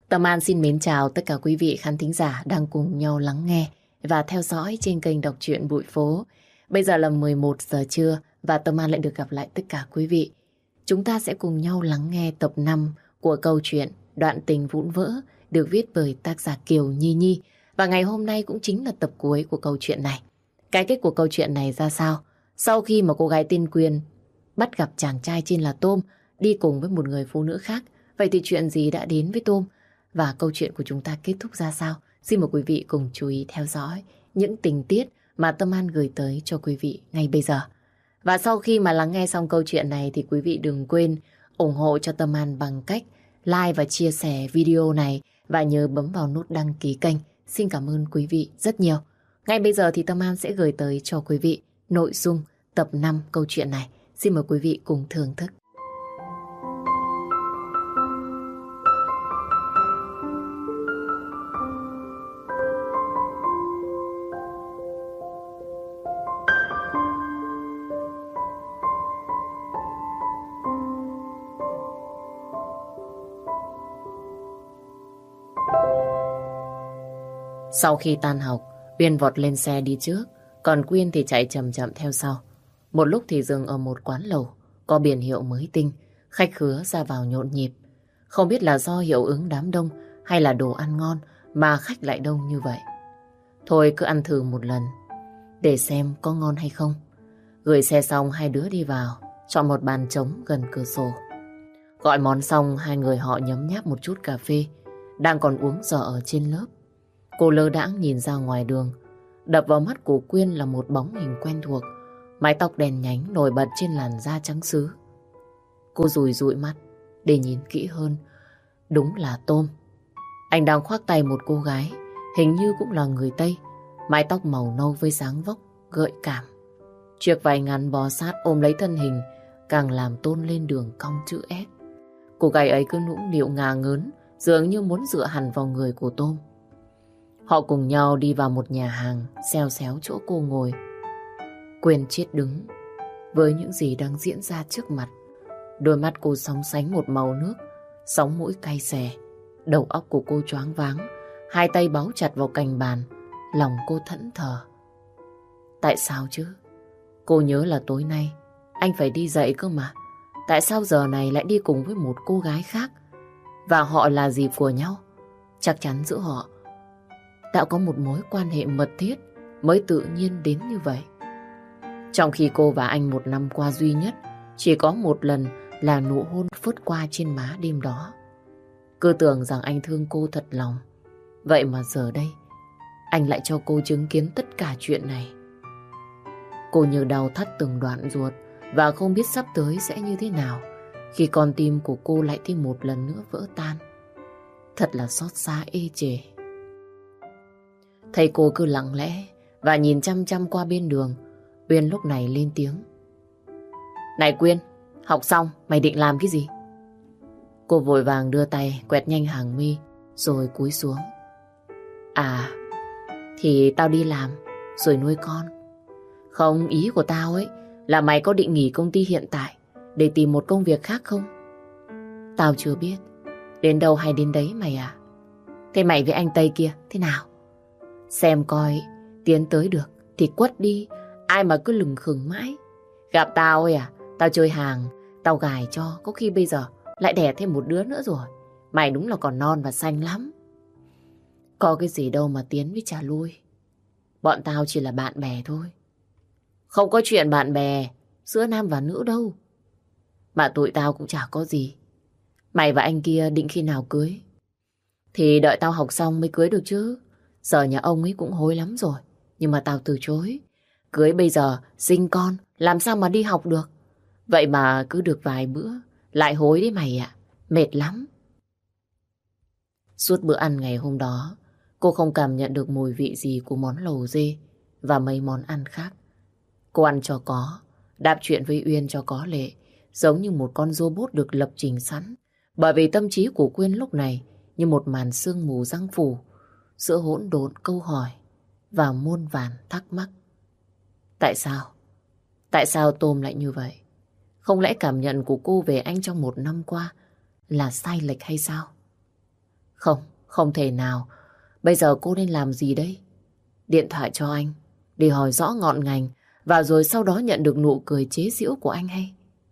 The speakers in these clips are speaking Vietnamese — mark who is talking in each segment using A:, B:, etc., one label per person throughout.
A: Tâm An xin mến chào tất cả quý vị khán thính giả đang cùng nhau lắng nghe và theo dõi trên kênh đọc truyện Bụi Phố. Bây giờ là 11 giờ trưa và Tâm An lại được gặp lại tất cả quý vị. Chúng ta sẽ cùng nhau lắng nghe tập 5 của câu chuyện Đoạn tình vụn vỡ được viết bởi tác giả Kiều Nhi Nhi. Và ngày hôm nay cũng chính là tập cuối của câu chuyện này. Cái kết của câu chuyện này ra sao? Sau khi mà cô gái tên Quyên bắt gặp chàng trai trên là Tôm đi cùng với một người phụ nữ khác, vậy thì chuyện gì đã đến với Tôm? Và câu chuyện của chúng ta kết thúc ra sao? Xin mời quý vị cùng chú ý theo dõi những tình tiết mà Tâm An gửi tới cho quý vị ngay bây giờ. Và sau khi mà lắng nghe xong câu chuyện này thì quý vị đừng quên ủng hộ cho Tâm An bằng cách like và chia sẻ video này và nhớ bấm vào nút đăng ký kênh. Xin cảm ơn quý vị rất nhiều. Ngay bây giờ thì Tâm An sẽ gửi tới cho quý vị nội dung tập 5 câu chuyện này. Xin mời quý vị cùng thưởng thức. Sau khi tan học, Uyên vọt lên xe đi trước, còn Quyên thì chạy chậm chậm theo sau. Một lúc thì dừng ở một quán lẩu, có biển hiệu mới tinh, khách khứa ra vào nhộn nhịp. Không biết là do hiệu ứng đám đông hay là đồ ăn ngon mà khách lại đông như vậy. Thôi cứ ăn thử một lần, để xem có ngon hay không. Gửi xe xong hai đứa đi vào, chọn một bàn trống gần cửa sổ. Gọi món xong hai người họ nhấm nháp một chút cà phê, đang còn uống dở ở trên lớp. Cô lơ đãng nhìn ra ngoài đường. Đập vào mắt của Quyên là một bóng hình quen thuộc, mái tóc đen nhánh nổi bật trên làn da trắng sứ. Cô dụi dụi mắt để nhìn kỹ hơn. Đúng là Tôm. Anh đang khoác tay một cô gái, hình như cũng là người Tây, mái tóc màu nâu với dáng vóc gợi cảm. Chiếc váy ngắn bó sát ôm lấy thân hình, càng làm tôn lên đường cong chữ S. Cô gái ấy cứ nũng nịu ngà ngớn, dường như muốn dựa hẳn vào người của Tôm. Họ cùng nhau đi vào một nhà hàng, xèo xéo chỗ cô ngồi. Quyên chết đứng với những gì đang diễn ra trước mặt. Đôi mắt cô sóng sánh một màu nước, sóng mũi cay xè. Đầu óc của cô choáng váng, hai tay báu chặt vào cành bàn, lòng cô thẫn thờ. Tại sao chứ? Cô nhớ là tối nay anh phải đi dạy cơ mà. Tại sao giờ này lại đi cùng với một cô gái khác? Và họ là gì của nhau? Chắc chắn giữa họ đã có một mối quan hệ mật thiết mới tự nhiên đến như vậy. Trong khi cô và anh một năm qua duy nhất chỉ có một lần là nụ hôn phớt qua trên má đêm đó. Cứ tưởng rằng anh thương cô thật lòng. Vậy mà giờ đây anh lại cho cô chứng kiến tất cả chuyện này. Cô như đau thắt từng đoạn ruột và không biết sắp tới sẽ như thế nào khi con tim của cô lại thêm một lần nữa vỡ tan. Thật là xót xa ê chề. Thấy cô cứ lặng lẽ và nhìn chăm chăm qua bên đường, Uyên lúc này lên tiếng. Này Quyên, học xong mày định làm cái gì? Cô vội vàng đưa tay quẹt nhanh hàng mi rồi cúi xuống. À, thì tao đi làm rồi nuôi con. Không, ý của tao ấy là mày có định nghỉ công ty hiện tại để tìm một công việc khác không? Tao chưa biết. Đến đâu hay đến đấy mày à. Thế mày với anh Tây kia thế nào? Xem coi tiến tới được thì quất đi. Ai mà cứ lừng khừng mãi. Gặp tao ấy à, tao chơi hàng, tao gài cho, có khi bây giờ lại đẻ thêm một đứa nữa rồi. Mày đúng là còn non và xanh lắm. Có cái gì đâu mà tiến với trả lui. Bọn tao chỉ là bạn bè thôi. Không có chuyện bạn bè giữa nam và nữ đâu. Mà tụi tao cũng chả có gì. Mày và anh kia định khi nào cưới? Thì đợi tao học xong mới cưới được chứ. Giờ nhà ông ấy cũng hối lắm rồi. Nhưng mà tao từ chối. Cưới bây giờ sinh con làm sao mà đi học được. Vậy mà cứ được vài bữa lại hối đấy mày ạ. Mệt lắm. Suốt bữa ăn ngày hôm đó, cô không cảm nhận được mùi vị gì của món lẩu dê và mấy món ăn khác. Cô ăn cho có, đáp chuyện với Uyên cho có lệ, giống như một con robot được lập trình sẵn. Bởi vì tâm trí của Quyên lúc này như một màn sương mù giăng phủ, giữa hỗn độn câu hỏi và muôn vàn thắc mắc. Tại sao? Tại sao Tôm lại như vậy? Không lẽ cảm nhận của cô về anh trong một năm qua là sai lệch hay sao? Không, không thể nào. Bây giờ cô nên làm gì đây? Điện thoại cho anh để hỏi rõ ngọn ngành và rồi sau đó nhận được nụ cười chế giễu của anh hay?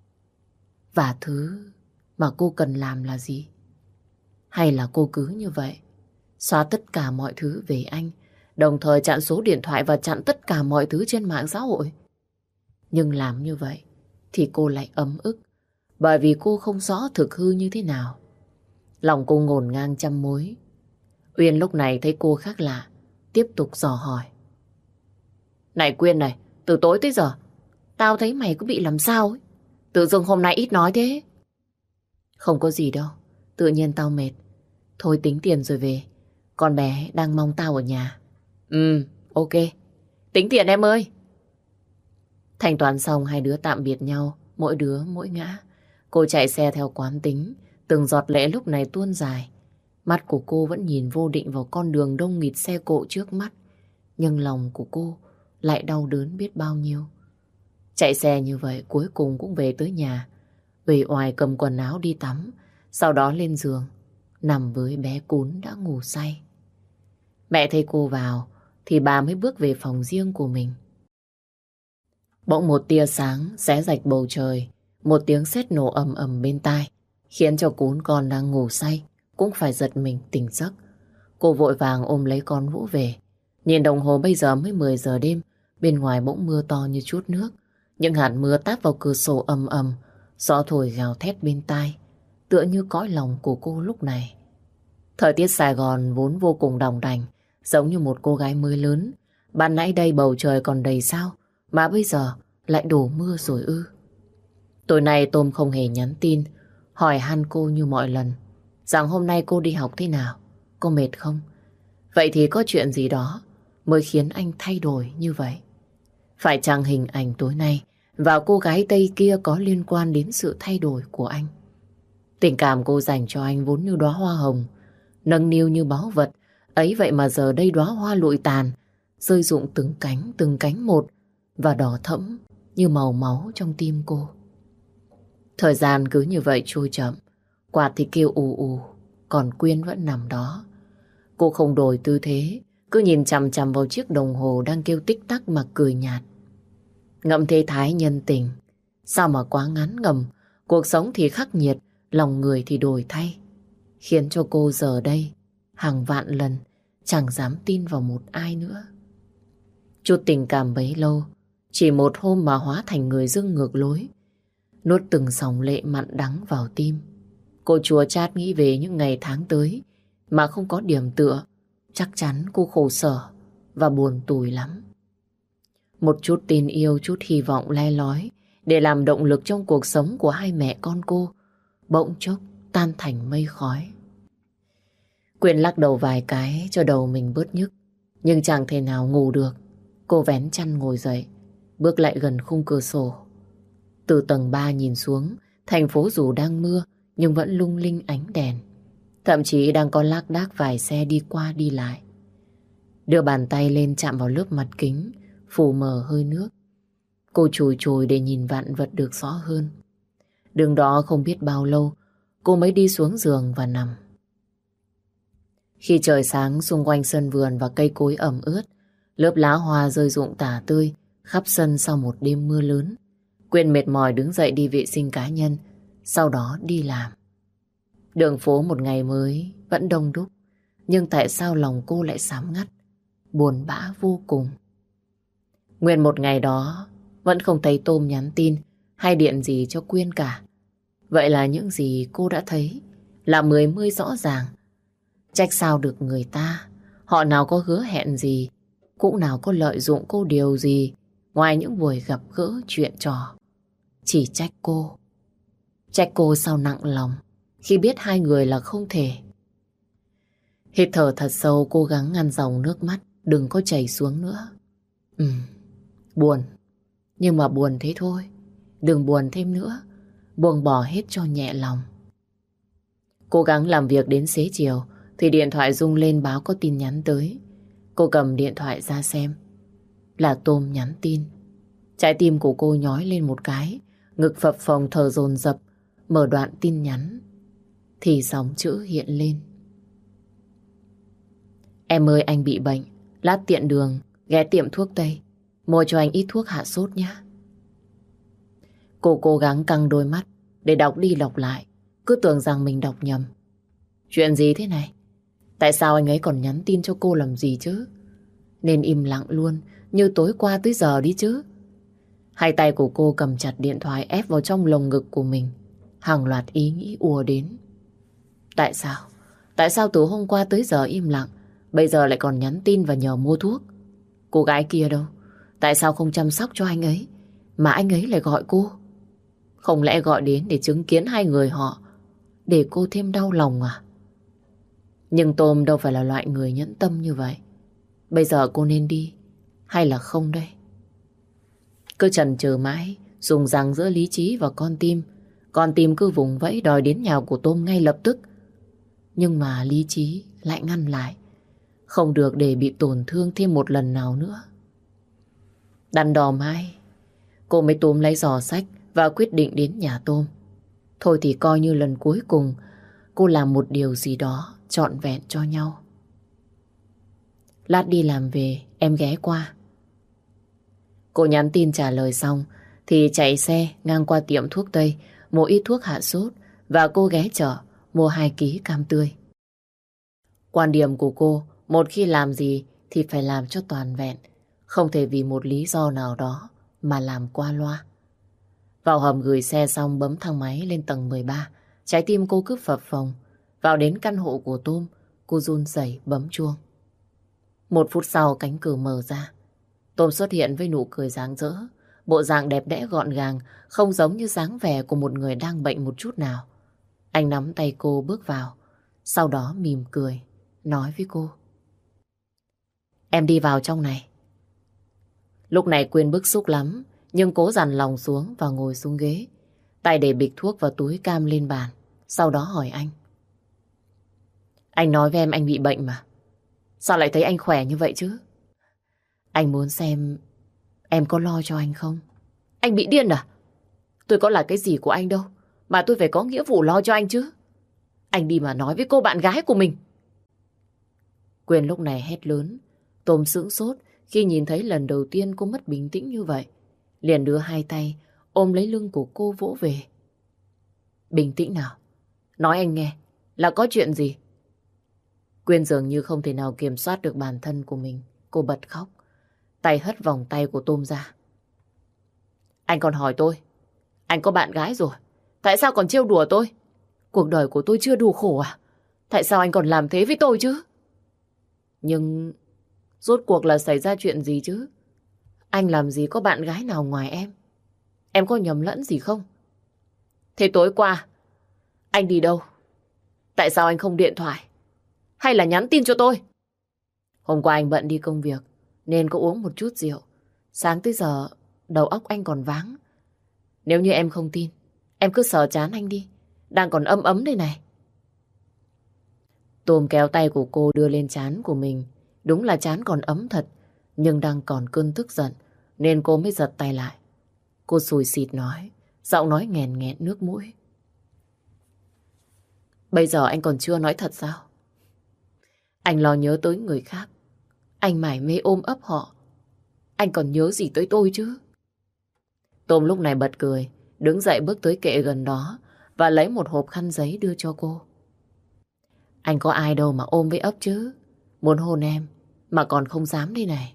A: Và thứ mà cô cần làm là gì? Hay là cô cứ như vậy, xóa tất cả mọi thứ về anh, đồng thời chặn số điện thoại và chặn tất cả mọi thứ trên mạng xã hội? Nhưng làm như vậy thì cô lại ấm ức, bởi vì cô không rõ thực hư như thế nào. Lòng cô ngổn ngang trăm mối. Uyên lúc này thấy cô khác lạ, tiếp tục dò hỏi. Này Quyên này, từ tối tới giờ, tao thấy mày cứ bị làm sao ấy. Tự dưng hôm nay ít nói thế. Không có gì đâu, tự nhiên tao mệt. Thôi tính tiền rồi về, con bé đang mong tao ở nhà. Ok. Tính tiền em ơi. Thanh toán xong hai đứa tạm biệt nhau, mỗi đứa mỗi ngã. Cô chạy xe theo quán tính, từng giọt lệ lúc này tuôn dài. Mắt của cô vẫn nhìn vô định vào con đường đông nghịt xe cộ trước mắt. Nhưng lòng của cô lại đau đớn biết bao nhiêu. Chạy xe như vậy cuối cùng cũng về tới nhà. Uể oải cầm quần áo đi tắm, sau đó lên giường, nằm với bé Cún đã ngủ say. Mẹ thấy cô vào thì bà mới bước về phòng riêng của mình. Bỗng một tia sáng xé rạch bầu trời, một tiếng sét nổ ầm ầm bên tai, khiến cho Cún con đang ngủ say cũng phải giật mình tỉnh giấc. Cô vội vàng ôm lấy con Vũ về. Nhìn đồng hồ bây giờ mới 10 giờ đêm, bên ngoài bỗng mưa to như trút nước. Những hạt mưa táp vào cửa sổ ầm ầm, gió thổi gào thét bên tai, tựa như cõi lòng của cô lúc này. Thời tiết Sài Gòn vốn vô cùng đòng đành, giống như một cô gái mới lớn. Ban nãy đây bầu trời còn đầy sao, mà bây giờ lại đổ mưa rồi ư? Tối nay Tôm không hề nhắn tin, hỏi han cô như mọi lần, rằng hôm nay cô đi học thế nào, cô mệt không? Vậy thì có chuyện gì đó mới khiến anh thay đổi như vậy? Phải chăng hình ảnh tối nay và cô gái Tây kia có liên quan đến sự thay đổi của anh? Tình cảm cô dành cho anh vốn như đóa hoa hồng, nâng niu như báu vật, ấy vậy mà giờ đây đóa hoa lụi tàn, rơi rụng từng cánh một và đỏ thẫm như màu máu trong tim cô. Thời gian cứ như vậy trôi chậm, quạt thì kêu ù ù, còn Quyên vẫn nằm đó. Cô không đổi tư thế, cứ nhìn chằm chằm vào chiếc đồng hồ đang kêu tích tắc mà cười nhạt. Ngậm thế thái nhân tình, sao mà quá ngắn ngầm, cuộc sống thì khắc nghiệt, lòng người thì đổi thay, khiến cho cô giờ đây hàng vạn lần chẳng dám tin vào một ai nữa. Chút tình cảm bấy lâu, chỉ một hôm mà hóa thành người dưng ngược lối, nuốt từng dòng lệ mặn đắng vào tim. Cô chua chát nghĩ về những ngày tháng tới mà không có điểm tựa, chắc chắn cô khổ sở và buồn tủi lắm. Một chút tin yêu, chút hy vọng le lói để làm động lực trong cuộc sống của hai mẹ con cô, bỗng chốc tan thành mây khói. Quyên lắc đầu vài cái cho đầu mình bớt nhức, nhưng chẳng thể nào ngủ được. Cô vén chăn ngồi dậy, bước lại gần khung cửa sổ. Từ tầng 3 nhìn xuống, thành phố dù đang mưa nhưng vẫn lung linh ánh đèn. Thậm chí đang có lác đác vài xe đi qua đi lại. Đưa bàn tay lên chạm vào lớp mặt kính, phủ mờ hơi nước. Cô chùi chùi để nhìn vạn vật được rõ hơn. Đường đó không biết bao lâu, cô mới đi xuống giường và nằm. Khi trời sáng, xung quanh sân vườn và cây cối ẩm ướt, lớp lá hoa rơi rụng tả tơi khắp sân sau một đêm mưa lớn. Quyên mệt mỏi đứng dậy đi vệ sinh cá nhân, sau đó đi làm. Đường phố một ngày mới vẫn đông đúc, nhưng tại sao lòng cô lại xám ngắt, buồn bã vô cùng. Nguyên một ngày đó vẫn không thấy Tôm nhắn tin hay điện gì cho Quyên cả. Vậy là những gì cô đã thấy là mười mươi rõ ràng. Trách sao được người ta, họ nào có hứa hẹn gì, cũng nào có lợi dụng cô điều gì, ngoài những buổi gặp gỡ chuyện trò. Chỉ trách cô. Trách cô sao nặng lòng khi biết hai người là không thể. Hít thở thật sâu, cố gắng ngăn dòng nước mắt đừng có chảy xuống nữa. Buồn, nhưng mà buồn thế thôi, đừng buồn thêm nữa, buông bỏ hết cho nhẹ lòng. Cố gắng làm việc đến xế chiều thì điện thoại rung lên báo có tin nhắn tới. Cô cầm điện thoại ra xem, là Tôm nhắn tin. Trái tim của cô nhói lên một cái, ngực phập phồng thở dồn dập. Mở đoạn tin nhắn thì dòng chữ hiện lên. Em ơi, anh bị bệnh. Lát tiện đường, ghé tiệm thuốc Tây. Mua cho anh ít thuốc hạ sốt nhé. Cô cố gắng căng đôi mắt để đọc đi đọc lại. Cứ tưởng rằng mình đọc nhầm. Chuyện gì thế này? Tại sao anh ấy còn nhắn tin cho cô làm gì chứ? Nên im lặng luôn, như tối qua tới giờ đi chứ. Hai tay của cô cầm chặt điện thoại ép vào trong lồng ngực của mình. Hàng loạt ý nghĩ ùa đến. Tại sao? Tại sao từ hôm qua tới giờ im lặng, bây giờ lại còn nhắn tin và nhờ mua thuốc? Cô gái kia đâu? Tại sao không chăm sóc cho anh ấy, mà anh ấy lại gọi cô? Không lẽ gọi đến để chứng kiến hai người họ, để cô thêm đau lòng à? Nhưng Tôm đâu phải là loại người nhẫn tâm như vậy. Bây giờ cô nên đi hay là không đây? Cứ chần chừ mãi, dùng rằng giữa lý trí và con tim cứ vùng vẫy đòi đến nhà của Tôm ngay lập tức. Nhưng mà lý trí lại ngăn lại, không được để bị tổn thương thêm một lần nào nữa. Đắn đo mãi, cô mới túm lấy giỏ xách và quyết định đến nhà Tôm. Thôi thì coi như lần cuối cùng cô làm một điều gì đó trọn vẹn cho nhau. Lát đi làm về em ghé qua. Cô nhắn tin trả lời xong thì chạy xe ngang qua tiệm thuốc Tây, mua ít thuốc hạ sốt và cô ghé chợ mua 2 ký cam tươi. Quan điểm của cô, một khi làm gì thì phải làm cho toàn vẹn, không thể vì một lý do nào đó mà làm qua loa. Vào hầm gửi xe xong bấm thang máy lên tầng 13, trái tim cô cứ phập phồng. Vào đến căn hộ của Tôm, cô run rẩy bấm chuông. 1 phút sau cánh cửa mở ra. Tôm xuất hiện với nụ cười rạng rỡ, bộ dạng đẹp đẽ gọn gàng, không giống như dáng vẻ của một người đang bệnh một chút nào. Anh nắm tay cô bước vào, sau đó mỉm cười, nói với cô. Em đi vào trong này. Lúc này Quyên bức xúc lắm, nhưng cố dằn lòng xuống và ngồi xuống ghế. Tay để bịch thuốc và túi cam lên bàn, sau đó hỏi anh. Anh nói với em anh bị bệnh mà. Sao lại thấy anh khỏe như vậy chứ? Anh muốn xem em có lo cho anh không? Anh bị điên à? Tôi có là cái gì của anh đâu mà tôi phải có nghĩa vụ lo cho anh chứ. Anh đi mà nói với cô bạn gái của mình. Quyên lúc này hét lớn. Tôm sững sốt khi nhìn thấy lần đầu tiên cô mất bình tĩnh như vậy. Liền đưa hai tay ôm lấy lưng của cô vỗ về. Bình tĩnh nào. Nói anh nghe là có chuyện gì? Quyên dường như không thể nào kiểm soát được bản thân của mình. Cô bật khóc. Tay hất vòng tay của Tôm ra. Anh còn hỏi tôi, anh có bạn gái rồi, tại sao còn trêu đùa tôi? Cuộc đời của tôi chưa đủ khổ à? Tại sao anh còn làm thế với tôi chứ? Nhưng rốt cuộc là xảy ra chuyện gì chứ? Anh làm gì có bạn gái nào ngoài em? Em có nhầm lẫn gì không? Thế tối qua anh đi đâu? Tại sao anh không điện thoại hay là nhắn tin cho tôi? Hôm qua anh bận đi công việc nên có uống một chút rượu. Sáng tới giờ đầu óc anh còn váng. Nếu như em không tin, em cứ sờ trán anh đi, đang còn ấm ấm đây này. Tôm kéo tay của cô đưa lên trán của mình. Đúng là trán còn ấm thật, nhưng đang còn cơn tức giận nên cô mới giật tay lại. Cô sùi xịt nói, giọng nói nghẹn nghẹn nước mũi. Bây giờ anh còn chưa nói thật sao? Anh lo nhớ tới người khác, anh mải mê ôm ấp họ, anh còn nhớ gì tới tôi chứ? Tôm lúc này bật cười, đứng dậy bước tới kệ gần đó và lấy một hộp khăn giấy đưa cho cô. Anh có ai đâu mà ôm với ấp chứ. Muốn hôn em mà còn không dám đây này.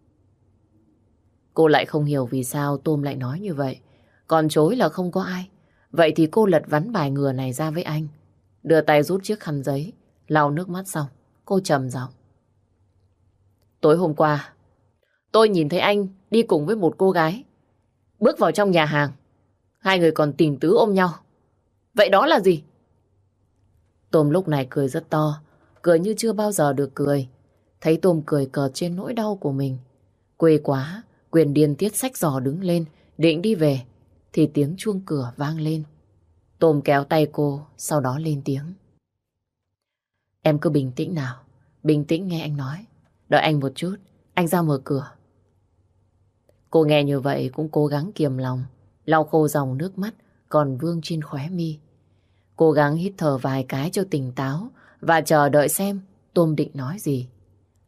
A: Cô lại không hiểu vì sao Tôm lại nói như vậy. Còn chối là không có ai. Vậy thì cô lật vắn bài ngừa này ra với anh. Đưa tay rút chiếc khăn giấy, lau nước mắt xong, cô trầm giọng. Tối hôm qua, tôi nhìn thấy anh đi cùng với một cô gái. Bước vào trong nhà hàng, hai người còn tình tứ ôm nhau. Vậy đó là gì? Tôm lúc này cười rất to, cười như chưa bao giờ được cười. Thấy Tôm cười cợt trên nỗi đau của mình. Quê quá, Quyền điên tiết xách giỏ đứng lên, định đi về, thì tiếng chuông cửa vang lên. Tôm kéo tay cô, sau đó lên tiếng. Em cứ bình tĩnh nào, bình tĩnh nghe anh nói. Đợi anh một chút, anh ra mở cửa. Cô nghe như vậy cũng cố gắng kiềm lòng, lau khô dòng nước mắt còn vương trên khóe mi. Cố gắng hít thở vài cái cho tỉnh táo và chờ đợi xem Tôm định nói gì.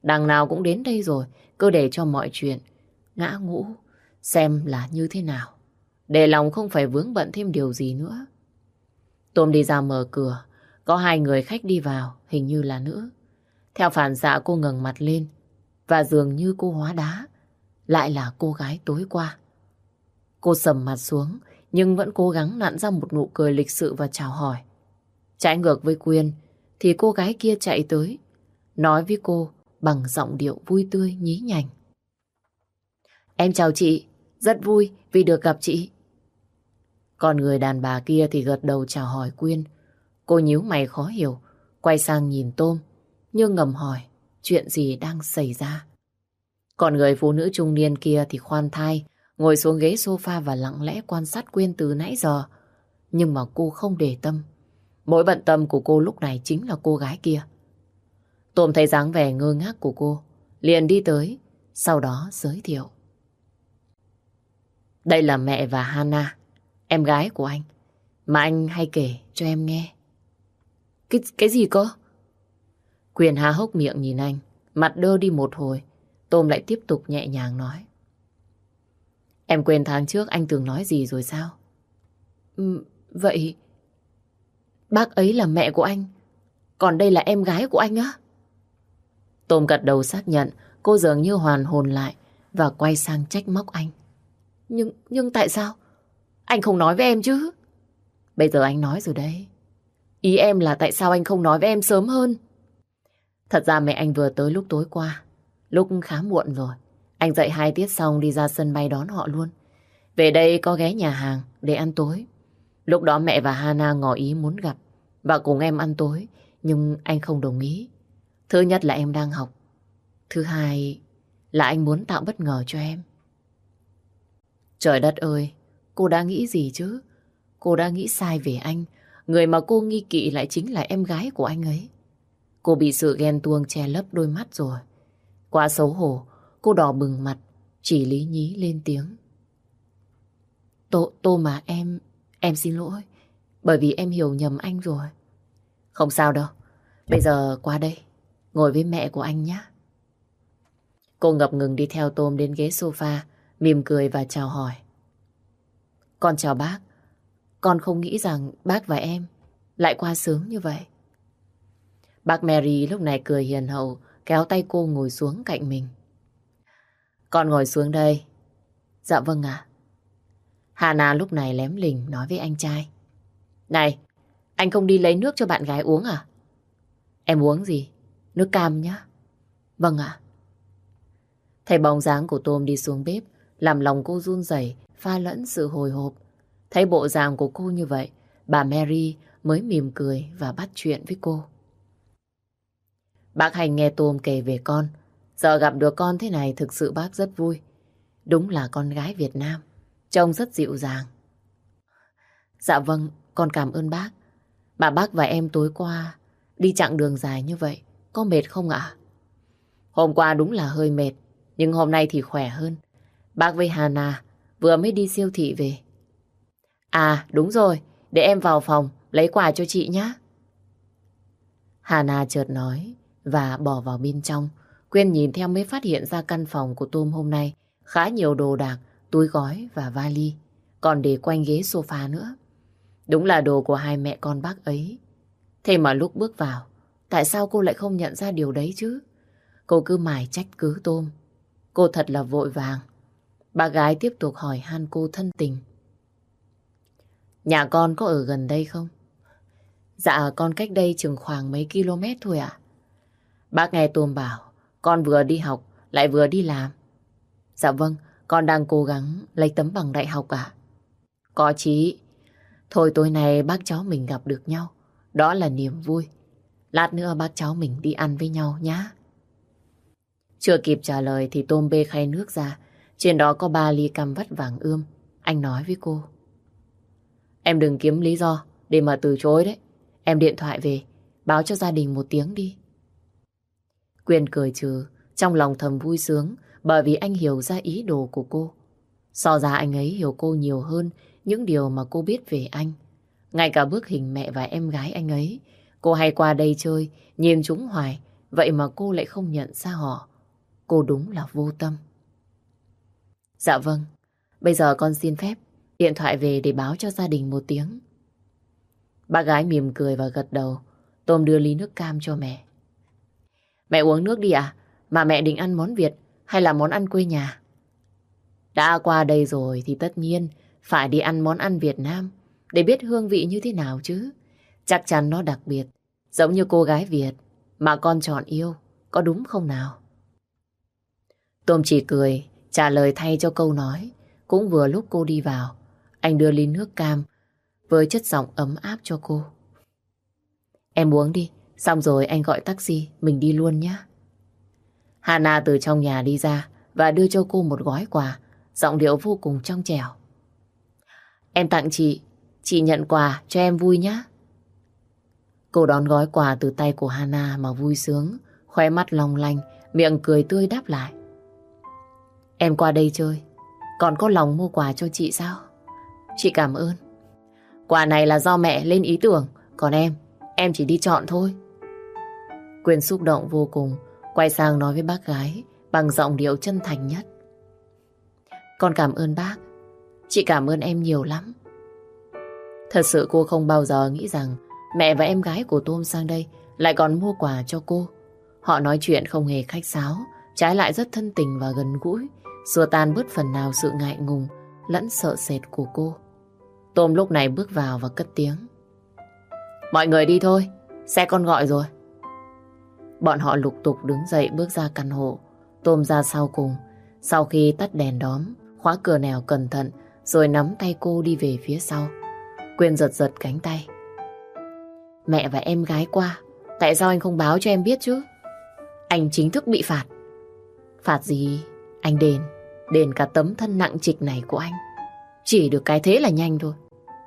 A: Đằng nào cũng đến đây rồi, cứ để cho mọi chuyện ngã ngũ xem là như thế nào. Để lòng không phải vướng bận thêm điều gì nữa. Tôm đi ra mở cửa, có hai người khách đi vào, hình như là nữ. Theo phản xạ cô ngẩng mặt lên, và dường như cô hóa đá, lại là cô gái tối qua. Cô sầm mặt xuống, nhưng vẫn cố gắng nặn ra một nụ cười lịch sự và chào hỏi. Trái ngược với Quyên, thì cô gái kia chạy tới, nói với cô bằng giọng điệu vui tươi nhí nhảnh. Em chào chị, rất vui vì được gặp chị. Còn người đàn bà kia thì gật đầu chào hỏi Quyên. Cô nhíu mày khó hiểu, quay sang nhìn Tôm, như ngầm hỏi chuyện gì đang xảy ra. Còn người phụ nữ trung niên kia thì khoan thai, ngồi xuống ghế sofa và lặng lẽ quan sát Quyên từ nãy giờ. Nhưng mà cô không để tâm. Mối bận tâm của cô lúc này chính là cô gái kia. Tôm thấy dáng vẻ ngơ ngác của cô, liền đi tới, sau đó giới thiệu. Đây là mẹ và Hana, em gái của anh, mà anh hay kể cho em nghe. Cái gì cơ? Quyên há hốc miệng nhìn anh, mặt đơ đi một hồi. Tôm lại tiếp tục nhẹ nhàng nói. Em quên tháng trước anh từng nói gì rồi sao? Vậy bác ấy là mẹ của anh, còn đây là em gái của anh á? Tôm gật đầu xác nhận. Cô dường như hoàn hồn lại và quay sang trách móc anh. Nhưng tại sao? Anh không nói với em chứ? Bây giờ anh nói rồi đấy. Ý em là tại sao anh không nói với em sớm hơn? Thật ra mẹ anh vừa tới lúc tối qua. Lúc khá muộn rồi. Anh dạy 2 tiết xong đi ra sân bay đón họ luôn. Về đây có ghé nhà hàng để ăn tối. Lúc đó mẹ và Hana ngỏ ý muốn gặp và cùng em ăn tối. Nhưng anh không đồng ý. Thứ nhất là em đang học. Thứ hai là anh muốn tạo bất ngờ cho em. Trời đất ơi, cô đã nghĩ gì chứ? Cô đã nghĩ sai về anh. Người mà cô nghi kỵ lại chính là em gái của anh ấy. Cô bị sự ghen tuông che lấp đôi mắt rồi. Quá xấu hổ, cô đỏ bừng mặt, chỉ lý nhí lên tiếng. Tô mà em xin lỗi, bởi vì em hiểu nhầm anh rồi. Không sao đâu, bây giờ qua đây, ngồi với mẹ của anh nhé. Cô ngập ngừng đi theo Tôm đến ghế sofa, mỉm cười và chào hỏi. Con chào bác, con không nghĩ rằng bác và em lại qua sớm như vậy. Bác Mary lúc này cười hiền hậu, kéo tay cô ngồi xuống cạnh mình. Con ngồi xuống đây. Dạ vâng ạ. Hana lúc này lém lỉnh nói với anh trai. Này, anh không đi lấy nước cho bạn gái uống à? Em uống gì? Nước cam nhá. Vâng ạ. Thấy bóng dáng của Tôm đi xuống bếp, làm lòng cô run rẩy, pha lẫn sự hồi hộp. Thấy bộ dạng của cô như vậy, bà Mary mới mỉm cười và bắt chuyện với cô. Bác hay nghe Tôm kể về con. Giờ gặp được con thế này thực sự bác rất vui. Đúng là con gái Việt Nam, trông rất dịu dàng. Dạ vâng, con cảm ơn bác. Mà bác và em tối qua đi chặng đường dài như vậy, có mệt không ạ? Hôm qua đúng là hơi mệt, nhưng hôm nay thì khỏe hơn. Bác với Hana vừa mới đi siêu thị về. À đúng rồi, để em vào phòng lấy quà cho chị nhé. Hana chợt nói và bỏ vào bên trong. Quyên nhìn theo mới phát hiện ra căn phòng của Tôm hôm nay khá nhiều đồ đạc, túi gói và vali, còn để quanh ghế sofa nữa. Đúng là đồ của hai mẹ con bác ấy. Thế mà lúc bước vào, tại sao cô lại không nhận ra điều đấy chứ? Cô cứ mải trách cứ Tôm. Cô thật là vội vàng. Bà gái tiếp tục hỏi han cô thân tình. Nhà con có ở gần đây không? Dạ con cách đây chừng khoảng mấy km thôi ạ. Bác nghe Tôm bảo con vừa đi học lại vừa đi làm. Dạ vâng, con đang cố gắng lấy tấm bằng đại học ạ. Có chí. Thôi tối nay bác cháu mình gặp được nhau, đó là niềm vui. Lát nữa bác cháu mình đi ăn với nhau nhá. Chưa kịp trả lời thì Tôm bê khay nước ra. Trên đó có 3 ly cam vắt vàng ươm. Anh nói với cô. Em đừng kiếm lý do để mà từ chối đấy. Em điện thoại về, báo cho gia đình 1 tiếng đi. Quyên cười trừ, trong lòng thầm vui sướng bởi vì anh hiểu ra ý đồ của cô. So ra anh ấy hiểu cô nhiều hơn những điều mà cô biết về anh. Ngay cả bức hình mẹ và em gái anh ấy, cô hay qua đây chơi, nhìn chúng hoài Vậy mà cô lại không nhận ra họ. Cô đúng là vô tâm. Dạ vâng, bây giờ con xin phép điện thoại về để báo cho gia đình một tiếng. Bác gái mỉm cười và gật đầu. Tôm đưa ly nước cam cho mẹ. Mẹ uống nước đi ạ. Mà mẹ định ăn món Việt hay là món ăn quê nhà? Đã qua đây rồi thì tất nhiên phải đi ăn món ăn Việt Nam để biết hương vị như thế nào chứ. Chắc chắn nó đặc biệt, giống như cô gái Việt mà con chọn yêu, có đúng không nào? Tôm chỉ cười, trả lời thay cho câu nói. Cũng vừa lúc cô đi vào, anh đưa ly nước cam với chất giọng ấm áp cho cô. Em uống đi, xong rồi anh gọi taxi, mình đi luôn nhé. Hana từ trong nhà đi ra và đưa cho cô một gói quà, giọng điệu vô cùng trong trẻo. Em tặng chị nhận quà cho em vui nhé. Cô đón gói quà từ tay của Hana mà vui sướng, khóe mắt long lanh, miệng cười tươi đáp lại. Em qua đây chơi, còn có lòng mua quà cho chị sao? Chị cảm ơn. Quà này là do mẹ lên ý tưởng, còn em chỉ đi chọn thôi. Quyên xúc động vô cùng, quay sang nói với bác gái bằng giọng điệu chân thành nhất. Con cảm ơn bác, chị cảm ơn em nhiều lắm. Thật sự cô không bao giờ nghĩ rằng mẹ và em gái của Tôm sang đây lại còn mua quà cho cô. Họ nói chuyện không hề khách sáo, trái lại rất thân tình và gần gũi, xua tan bớt phần nào sự ngại ngùng lẫn sợ sệt của cô. Tôm lúc này bước vào và cất tiếng. Mọi người đi thôi, xe con gọi rồi. Bọn họ lục tục đứng dậy bước ra căn hộ. Tôm ra sau cùng. Sau khi tắt đèn đóm, khóa cửa nẻo cẩn thận, rồi nắm tay cô đi về phía sau. Quyên giật giật cánh tay. Mẹ và em gái qua, tại sao anh không báo cho em biết chứ? Anh chính thức bị phạt. Phạt gì? Anh đền cả tấm thân nặng trịch này của anh. Chỉ được cái thế là nhanh thôi.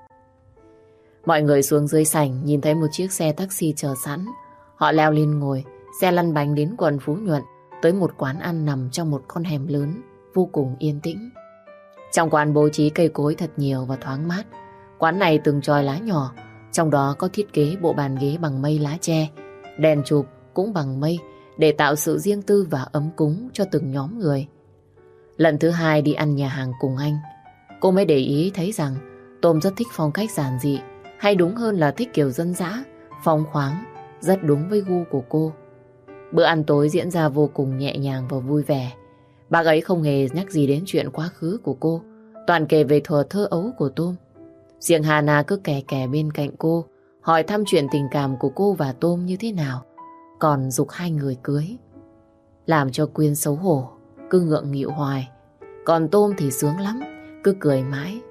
A: Mọi người xuống dưới sảnh nhìn thấy một chiếc xe taxi chờ sẵn. Họ leo lên ngồi, xe lăn bánh đến quận Phú Nhuận, tới một quán ăn nằm trong một con hẻm lớn, vô cùng yên tĩnh. Trong quán bố trí cây cối thật nhiều và thoáng mát. Quán này từng chòi lá nhỏ, trong đó có thiết kế bộ bàn ghế bằng mây lá tre, đèn chụp cũng bằng mây để tạo sự riêng tư và ấm cúng cho từng nhóm người. Lần thứ hai đi ăn nhà hàng cùng anh, cô mới để ý thấy rằng Tôm rất thích phong cách giản dị, hay đúng hơn là thích kiểu dân dã, phóng khoáng, rất đúng với gu của cô. Bữa ăn tối diễn ra vô cùng nhẹ nhàng và vui vẻ. Bác ấy không hề nhắc gì đến chuyện quá khứ của cô, toàn kể về thuở thơ ấu của Tôm. Riêng Hana cứ kè kè bên cạnh cô, hỏi thăm chuyện tình cảm của cô và Tôm như thế nào, còn giục hai người cưới. Làm cho Quyên xấu hổ, cứ ngượng nghịu hoài. Còn Tôm thì sướng lắm, cứ cười mãi.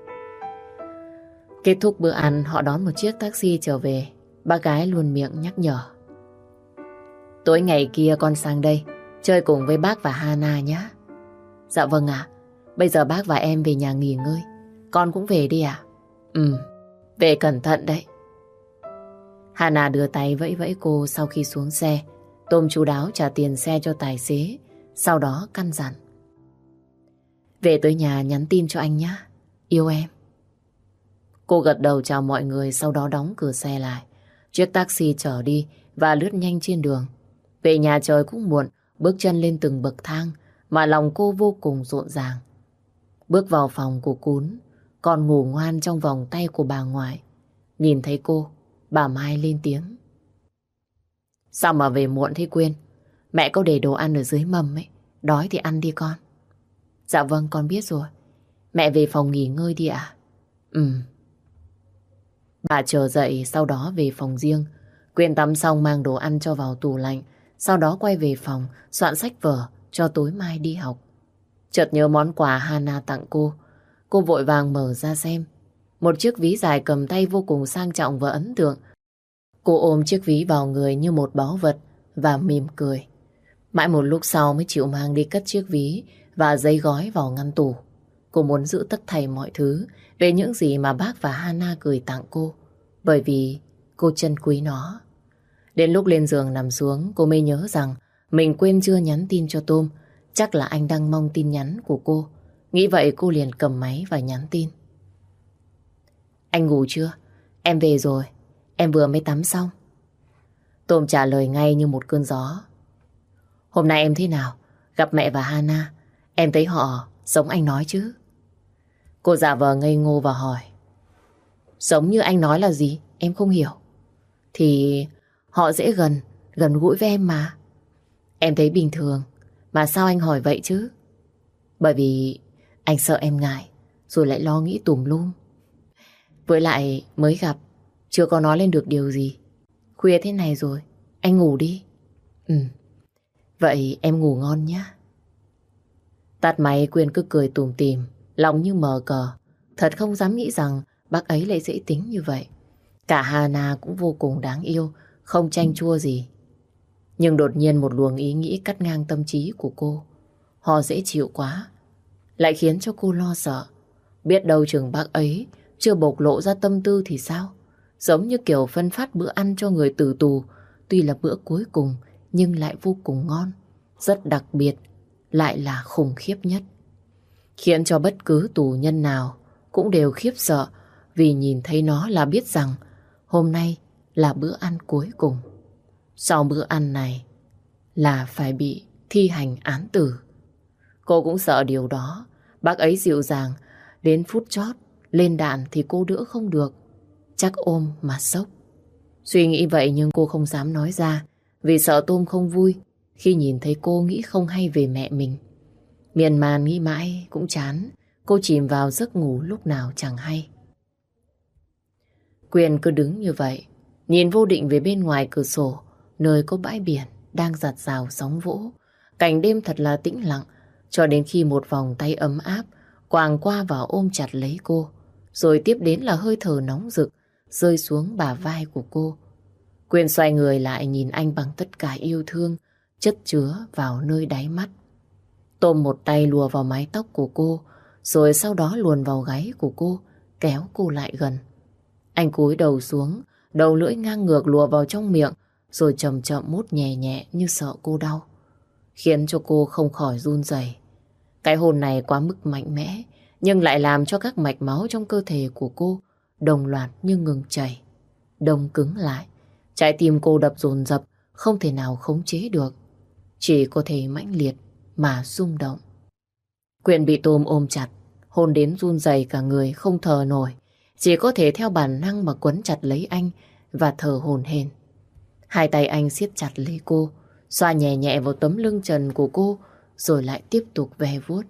A: Kết thúc bữa ăn, họ đón một chiếc taxi trở về. Bác gái luôn miệng nhắc nhở. Tối ngày kia con sang đây chơi cùng với bác và Hana nhé. Dạ vâng ạ. Bây giờ bác và em về nhà nghỉ ngơi. Con cũng về đi ạ. Về cẩn thận đấy. Hana đưa tay vẫy vẫy cô sau khi xuống xe. Tôm chú đáo trả tiền xe cho tài xế, sau đó căn dặn. Về tới nhà nhắn tin cho anh nhé. Yêu em. Cô gật đầu chào mọi người, sau đó đóng cửa xe lại. Chiếc taxi chở đi và lướt nhanh trên đường. Về nhà trời cũng muộn, bước chân lên từng bậc thang mà lòng cô vô cùng rộn ràng. Bước vào phòng của Cún, còn ngủ ngoan trong vòng tay của bà ngoại. Nhìn thấy cô, bà Mai lên tiếng. Sao mà về muộn thế Quyên? Mẹ có để đồ ăn ở dưới mâm ấy. Đói thì ăn đi con. Dạ vâng, con biết rồi. Mẹ về phòng nghỉ ngơi đi ạ. Bà chờ dậy, sau đó về phòng riêng. Quyên tắm xong mang đồ ăn cho vào tủ lạnh, sau đó quay về phòng soạn sách vở cho tối mai đi học. Chợt nhớ món quà Hana tặng cô vội vàng mở ra xem. Một chiếc ví dài cầm tay vô cùng sang trọng và ấn tượng. Cô ôm chiếc ví vào người như một báu vật và mỉm cười. Mãi một lúc sau mới chịu mang đi cất chiếc ví và giấy gói vào ngăn tủ. Cô muốn giữ tất thảy mọi thứ về những gì mà bác và Hana gửi tặng cô, bởi vì cô trân quý nó. Đến lúc lên giường nằm xuống, cô mới nhớ rằng mình quên chưa nhắn tin cho Tôm. Chắc là anh đang mong tin nhắn của cô. Nghĩ vậy cô liền cầm máy và nhắn tin. Anh ngủ chưa? Em về rồi. Em vừa mới tắm xong. Tôm trả lời ngay như một cơn gió. Hôm nay em thế nào? Gặp mẹ và Hana, em thấy họ giống anh nói chứ? Cô giả vờ ngây ngô và hỏi. Giống như anh nói là gì? Em không hiểu. Thì họ dễ gần gũi với em mà. Em thấy bình thường, mà sao anh hỏi vậy chứ? Bởi vì anh sợ em ngại, rồi lại lo nghĩ tùm lum. Với lại mới gặp, chưa có nói lên được điều gì. Khuya thế này rồi, anh ngủ đi. Ừ, vậy em ngủ ngon nhá. Tắt máy Quyên cứ cười tủm tỉm, lòng như mờ cờ. Thật không dám nghĩ rằng bác ấy lại dễ tính như vậy. Cả Hana cũng vô cùng đáng yêu, không chanh chua gì. Nhưng đột nhiên một luồng ý nghĩ cắt ngang tâm trí của cô. Họ dễ chịu quá, lại khiến cho cô lo sợ. Biết đâu chừng bác ấy chưa bộc lộ ra tâm tư thì sao? Giống như kiểu phân phát bữa ăn cho người tử tù, tuy là bữa cuối cùng nhưng lại vô cùng ngon, rất đặc biệt, lại là khủng khiếp nhất. Khiến cho bất cứ tù nhân nào cũng đều khiếp sợ, vì nhìn thấy nó là biết rằng hôm nay là bữa ăn cuối cùng. Sau bữa ăn này là phải bị thi hành án tử. Cô cũng sợ điều đó. Bác ấy dịu dàng, đến phút chót lên đạn thì cô đỡ không được, chắc ôm mà sốc. Suy nghĩ vậy nhưng cô không dám nói ra, vì sợ Tôm không vui khi nhìn thấy cô nghĩ không hay về mẹ mình. Miên man nghĩ mãi cũng chán, cô chìm vào giấc ngủ lúc nào chẳng hay. Quyên cứ đứng như vậy, nhìn vô định về bên ngoài cửa sổ, nơi có bãi biển đang giạt rào sóng vỗ. Cảnh đêm thật là tĩnh lặng, cho đến khi một vòng tay ấm áp quàng qua và ôm chặt lấy cô, rồi tiếp đến là hơi thở nóng rực rơi xuống bả vai của cô. Quyên xoay người lại nhìn anh bằng tất cả yêu thương chất chứa vào nơi đáy mắt. Tôm một tay lùa vào mái tóc của cô, rồi sau đó luồn vào gáy của cô, kéo cô lại gần. Anh cúi đầu xuống, đầu lưỡi ngang ngược lùa vào trong miệng, rồi chậm chậm mút nhẹ nhẹ như sợ cô đau, khiến cho cô không khỏi run rẩy. Cái hôn này quá mức mạnh mẽ, nhưng lại làm cho các mạch máu trong cơ thể của cô đồng loạt như ngừng chảy, đông cứng lại. Trái tim cô đập dồn dập, không thể nào khống chế được, chỉ có thể mãnh liệt mà rung động. Quyên bị Tôm ôm chặt, hôn đến run rẩy cả người không thở nổi, chỉ có thể theo bản năng mà quấn chặt lấy anh và thở hổn hển. Hai tay anh siết chặt lấy cô, xoa nhẹ nhẹ vào tấm lưng trần của cô, rồi lại tiếp tục ve vuốt.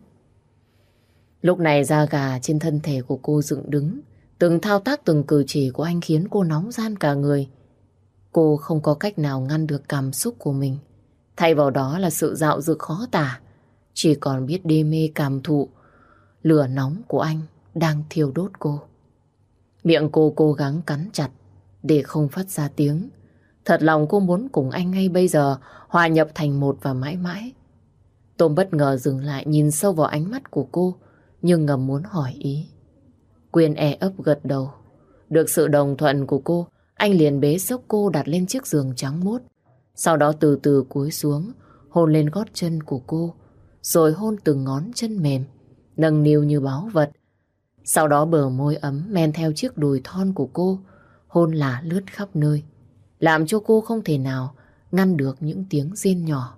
A: Lúc này da gà trên thân thể của cô dựng đứng, từng thao tác từng cử chỉ của anh khiến cô nóng ran cả người. Cô không có cách nào ngăn được cảm xúc của mình, thay vào đó là sự dạo dực khó tả, chỉ còn biết đê mê cảm thụ lửa nóng của anh đang thiêu đốt cô. Miệng cô cố gắng cắn chặt để không phát ra tiếng. Thật lòng cô muốn cùng anh ngay bây giờ, hòa nhập thành một và mãi mãi. Tôm bất ngờ dừng lại nhìn sâu vào ánh mắt của cô, nhưng ngầm muốn hỏi ý. Quyên e ấp gật đầu. Được sự đồng thuận của cô, anh liền bế xốc cô đặt lên chiếc giường trắng muốt. Sau đó từ từ cúi xuống, hôn lên gót chân của cô, rồi hôn từng ngón chân mềm, nâng niu như báu vật. Sau đó bờ môi ấm men theo chiếc đùi thon của cô, hôn lả lướt khắp nơi, làm cho cô không thể nào ngăn được những tiếng rên nhỏ.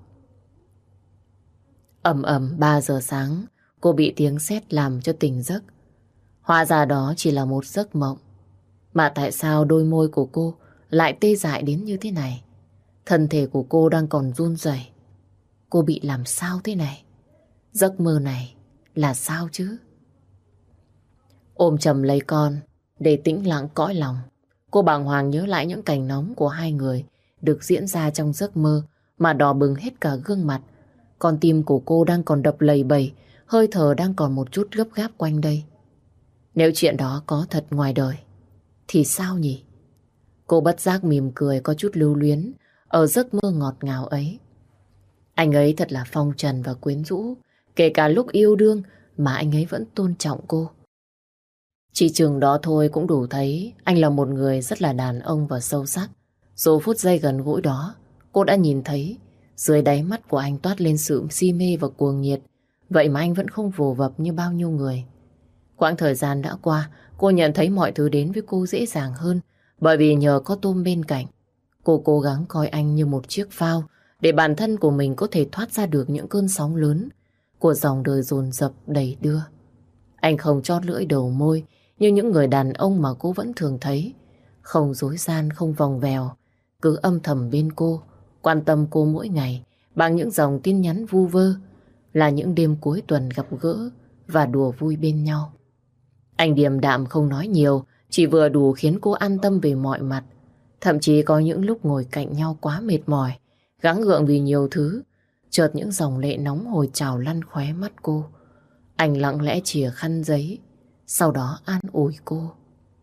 A: Ầm ầm 3 giờ sáng, cô bị tiếng sét làm cho tỉnh giấc. Hóa ra đó chỉ là một giấc mộng. Mà tại sao đôi môi của cô lại tê dại đến như thế này? Thân thể của cô đang còn run rẩy. Cô bị làm sao thế này? Giấc mơ này là sao chứ? Ôm chầm lấy con để tĩnh lặng cõi lòng, cô bàng hoàng nhớ lại những cảnh nóng của hai người được diễn ra trong giấc mơ mà đỏ bừng hết cả gương mặt. Con tim của cô đang còn đập lầy bầy, hơi thở đang còn một chút gấp gáp quanh đây. Nếu chuyện đó có thật ngoài đời thì sao nhỉ? Cô bất giác mỉm cười có chút lưu luyến ở giấc mơ ngọt ngào ấy. Anh ấy thật là phong trần và quyến rũ, kể cả lúc yêu đương mà anh ấy vẫn tôn trọng cô. Chỉ chừng đó thôi cũng đủ thấy anh là một người rất là đàn ông và sâu sắc. Dù phút giây gần gũi đó, cô đã nhìn thấy dưới đáy mắt của anh toát lên sự si mê và cuồng nhiệt. Vậy mà anh vẫn không vồ vập như bao nhiêu người. Quãng thời gian đã qua, cô nhận thấy mọi thứ đến với cô dễ dàng hơn, bởi vì nhờ có Tôm bên cạnh. Cô cố gắng coi anh như một chiếc phao để bản thân của mình có thể thoát ra được những cơn sóng lớn của dòng đời dồn dập đầy đưa. Anh không chót lưỡi đầu môi như những người đàn ông mà cô vẫn thường thấy. Không dối gian, không vòng vèo, cứ âm thầm bên cô, quan tâm cô mỗi ngày bằng những dòng tin nhắn vu vơ, là những đêm cuối tuần gặp gỡ và đùa vui bên nhau. Anh điềm đạm không nói nhiều, chỉ vừa đủ khiến cô an tâm về mọi mặt. Thậm chí có những lúc ngồi cạnh nhau quá mệt mỏi, gắng gượng vì nhiều thứ, chợt những dòng lệ nóng hồi trào lăn khóe mắt cô. Anh lặng lẽ chìa khăn giấy, sau đó an ủi cô.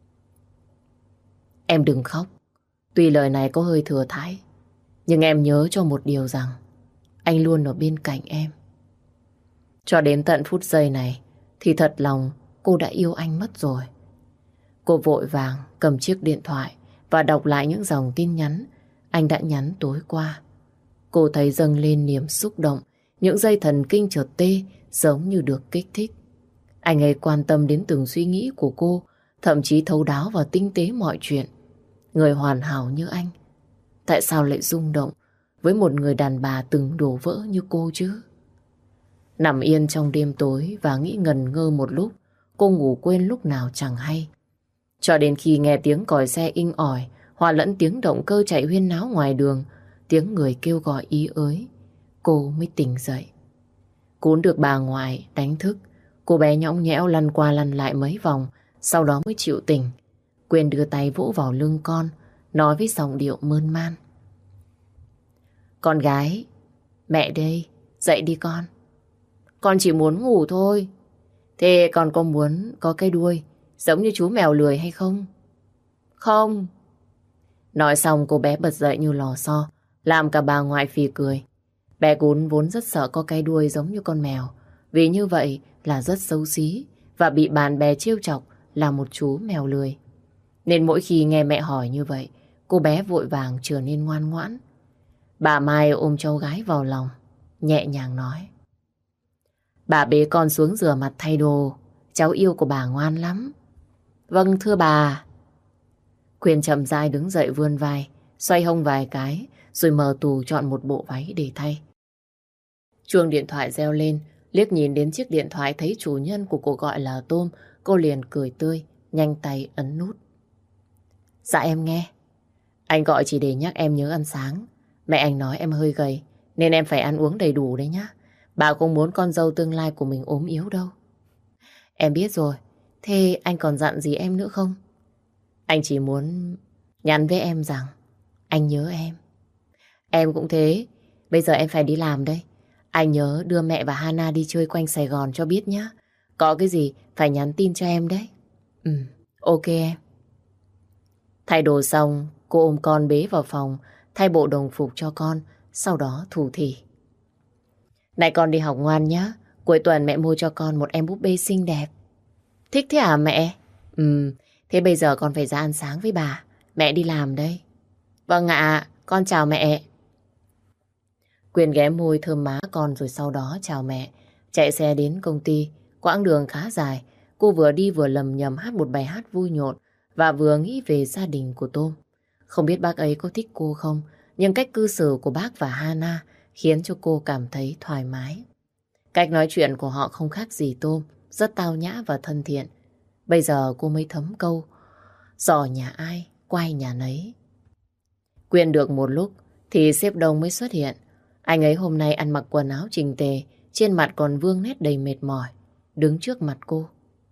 A: Em đừng khóc, tuy lời này có hơi thừa thãi, nhưng em nhớ cho một điều rằng anh luôn ở bên cạnh em. Cho đến tận phút giây này thì thật lòng cô đã yêu anh mất rồi. Cô vội vàng cầm chiếc điện thoại và đọc lại những dòng tin nhắn anh đã nhắn tối qua. Cô thấy dâng lên niềm xúc động, những dây thần kinh chợt tê giống như được kích thích. Anh ấy quan tâm đến từng suy nghĩ của cô, thậm chí thấu đáo và tinh tế mọi chuyện. Người hoàn hảo như anh, tại sao lại rung động với một người đàn bà từng đổ vỡ như cô chứ? Nằm yên trong đêm tối và nghĩ ngần ngơ một lúc, cô ngủ quên lúc nào chẳng hay. Cho đến khi nghe tiếng còi xe inh ỏi, hòa lẫn tiếng động cơ chạy huyên náo ngoài đường, tiếng người kêu gọi ý ới, cô mới tỉnh dậy. Cún được bà ngoại đánh thức, cô bé nhõng nhẽo lăn qua lăn lại mấy vòng, sau đó mới chịu tỉnh. Quyên đưa tay vỗ vào lưng con, nói với giọng điệu mơn man. Con gái, mẹ đây, dậy đi con. Con chỉ muốn ngủ thôi. Thế con có muốn có cái đuôi giống như chú mèo lười hay không? Không. Nói xong cô bé bật dậy như lò xo, làm cả bà ngoại phì cười. Bé Cún vốn rất sợ có cái đuôi giống như con mèo, vì như vậy là rất xấu xí và bị bạn bè trêu chọc là một chú mèo lười. Nên mỗi khi nghe mẹ hỏi như vậy, cô bé vội vàng trở nên ngoan ngoãn. Bà Mai ôm cháu gái vào lòng, nhẹ nhàng nói. Bà bế con xuống rửa mặt thay đồ, cháu yêu của bà ngoan lắm. Vâng thưa bà. Quyên chậm rãi đứng dậy vươn vai, xoay hông vài cái, rồi mở tủ chọn một bộ váy để thay. Chuông điện thoại reo lên, liếc nhìn đến chiếc điện thoại thấy chủ nhân của cuộc gọi là Tôm, cô liền cười tươi, nhanh tay ấn nút. Dạ em nghe. Anh gọi chỉ để nhắc em nhớ ăn sáng. Mẹ anh nói em hơi gầy, nên em phải ăn uống đầy đủ đấy nhá. Bà không muốn con dâu tương lai của mình ốm yếu đâu. Em biết rồi. Thế anh còn dặn gì em nữa không? Anh chỉ muốn nhắn với em rằng anh nhớ em. Em cũng thế. Bây giờ em phải đi làm đây. Anh nhớ đưa mẹ và Hana đi chơi quanh Sài Gòn cho biết nhá. Có cái gì phải nhắn tin cho em đấy. Ok em. Thay đồ xong, cô ôm con bế vào phòng, thay bộ đồng phục cho con, sau đó thủ thỉ. Này con đi học ngoan nhá. Cuối tuần mẹ mua cho con một em búp bê xinh đẹp. Thích thế à mẹ? Thế bây giờ con phải ra ăn sáng với bà. Mẹ đi làm đây. Vâng ạ, con chào mẹ. Quyên ghé môi thơm má con rồi sau đó chào mẹ. Chạy xe đến công ty. Quãng đường khá dài. Cô vừa đi vừa lầm nhầm hát một bài hát vui nhộn và vừa nghĩ về gia đình của Tôm. Không biết bác ấy có thích cô không, nhưng cách cư xử của bác và Hana khiến cho cô cảm thấy thoải mái. Cách nói chuyện của họ không khác gì Tôm, rất tao nhã và thân thiện. Bây giờ cô mới thấm câu, giò nhà ai, quay nhà nấy. Quyên được một lúc thì sếp Đông mới xuất hiện. Anh ấy hôm nay ăn mặc quần áo chỉnh tề, trên mặt còn vương nét đầy mệt mỏi, đứng trước mặt cô.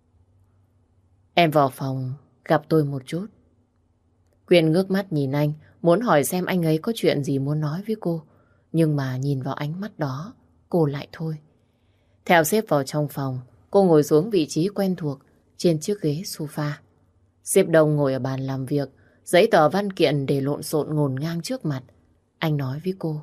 A: Em vào phòng gặp tôi một chút. Quyên ngước mắt nhìn anh, muốn hỏi xem anh ấy có chuyện gì muốn nói với cô. Nhưng mà nhìn vào ánh mắt đó, cô lại thôi. Theo sếp vào trong phòng, cô ngồi xuống vị trí quen thuộc trên chiếc ghế sofa. Sếp Đông ngồi ở bàn làm việc, giấy tờ văn kiện để lộn xộn ngổn ngang trước mặt. Anh nói với cô.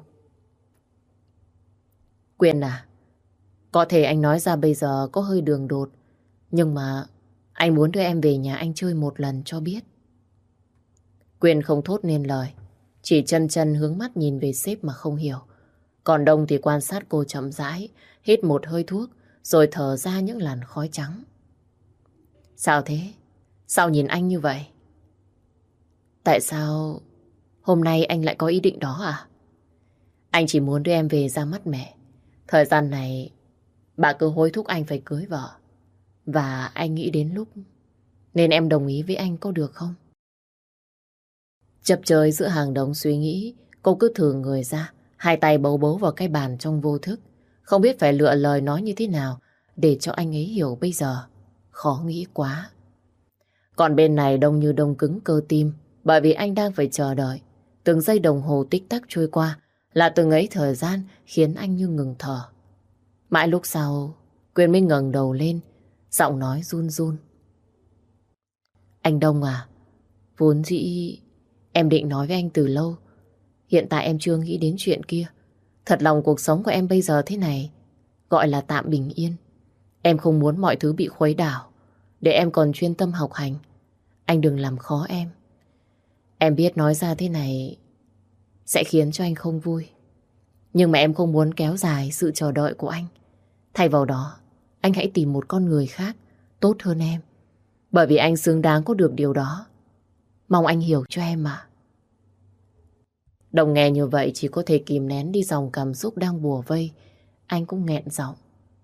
A: Quyên à, có thể anh nói ra bây giờ có hơi đường đột, nhưng mà anh muốn đưa em về nhà anh chơi một lần cho biết. Quyên không thốt nên lời, chỉ chân chân hướng mắt nhìn về sếp mà không hiểu. Còn Đông thì quan sát cô chậm rãi, hít một hơi thuốc, rồi thở ra những làn khói trắng. Sao thế? Sao nhìn anh như vậy? Tại sao hôm nay anh lại có ý định đó à? Anh chỉ muốn đưa em về ra mắt mẹ. Thời gian này, bà cứ hối thúc anh phải cưới vợ. Và anh nghĩ đến lúc nên em đồng ý với anh có được không? Chập chờn giữa hàng đống suy nghĩ, cô cứ thừ người ra, hai tay bấu bấu vào cái bàn trong vô thức. Không biết phải lựa lời nói như thế nào để cho anh ấy hiểu bây giờ. Khó nghĩ quá. Còn bên này đông như đông cứng cơ tim, bởi vì anh đang phải chờ đợi. Từng giây đồng hồ tích tắc trôi qua, là từng ấy thời gian khiến anh như ngừng thở. Mãi lúc sau, Quyên mới ngẩng đầu lên, giọng nói run run. Anh Đông à, vốn dĩ em định nói với anh từ lâu. Hiện tại em chưa nghĩ đến chuyện kia. Thật lòng cuộc sống của em bây giờ thế này, gọi là tạm bình yên. Em không muốn mọi thứ bị khuấy đảo, để em còn chuyên tâm học hành. Anh đừng làm khó em. Em biết nói ra thế này sẽ khiến cho anh không vui. Nhưng mà em không muốn kéo dài sự chờ đợi của anh. Thay vào đó, anh hãy tìm một con người khác tốt hơn em. Bởi vì anh xứng đáng có được điều đó. Mong anh hiểu cho em mà. Đồng nghe như vậy chỉ có thể kìm nén đi dòng cảm xúc đang bùa vây. Anh cũng nghẹn giọng.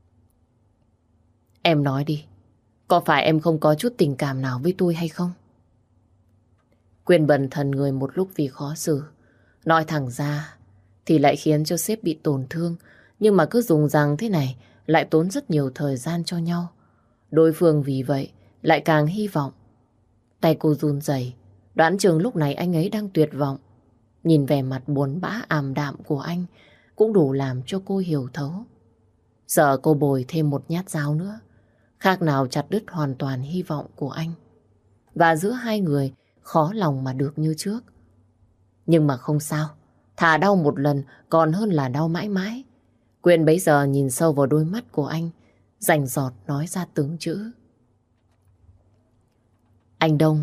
A: Em nói đi, có phải em không có chút tình cảm nào với tôi hay không? Quyên bần thần người một lúc vì khó xử. Nói thẳng ra thì lại khiến cho sếp bị tổn thương. Nhưng mà cứ dùng rằng thế này lại tốn rất nhiều thời gian cho nhau. Đối phương vì vậy lại càng hy vọng. Tay cô run rẩy, đoán chừng lúc này anh ấy đang tuyệt vọng. Nhìn vẻ mặt buồn bã ảm đạm của anh cũng đủ làm cho cô hiểu thấu. Giờ cô bồi thêm một nhát dao nữa, khác nào chặt đứt hoàn toàn hy vọng của anh. Và giữa hai người khó lòng mà được như trước. Nhưng mà không sao, thà đau một lần còn hơn là đau mãi mãi. Quyên bấy giờ nhìn sâu vào đôi mắt của anh, rành rọt nói ra từng chữ. Anh Đông,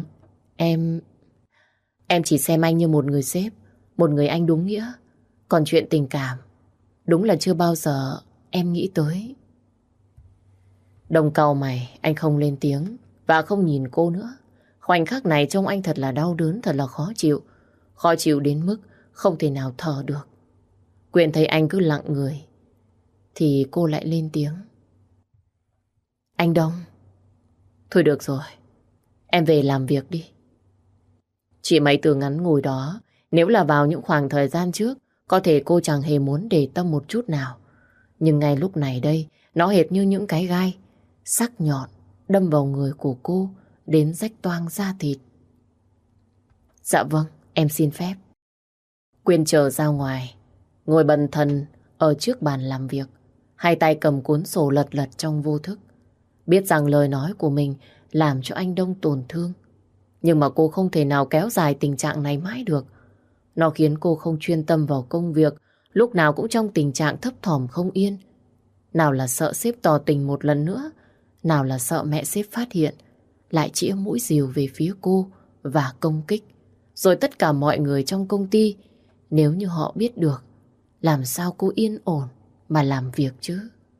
A: em chỉ xem anh như một người sếp, một người anh đúng nghĩa. Còn chuyện tình cảm, đúng là chưa bao giờ em nghĩ tới. Đông cau mày, anh không lên tiếng và không nhìn cô nữa. Khoảnh khắc này trông anh thật là đau đớn, thật là khó chịu. Khó chịu đến mức không thể nào thở được. Quyên thấy anh cứ lặng người thì cô lại lên tiếng. Anh Đông, thôi được rồi, em về làm việc đi. Chỉ mấy từ ngắn ngủi đó, nếu là vào những khoảng thời gian trước, có thể cô chẳng hề muốn để tâm một chút nào. Nhưng ngay lúc này đây, nó hệt như những cái gai sắc nhọn đâm vào người của cô đến rách toang da thịt. Dạ vâng, em xin phép. Quyên chờ ra ngoài, ngồi bần thần ở trước bàn làm việc, hai tay cầm cuốn sổ lật lật trong vô thức. Biết rằng lời nói của mình làm cho anh Đông tổn thương. Nhưng mà cô không thể nào kéo dài tình trạng này mãi được. Nó khiến cô không chuyên tâm vào công việc, lúc nào cũng trong tình trạng thấp thỏm không yên. Nào là sợ sếp tỏ tình một lần nữa, nào là sợ mẹ sếp phát hiện, lại chĩa mũi dìu về phía cô và công kích. Rồi tất cả mọi người trong công ty, nếu như họ biết được, làm sao cô yên ổn mà làm việc chứ?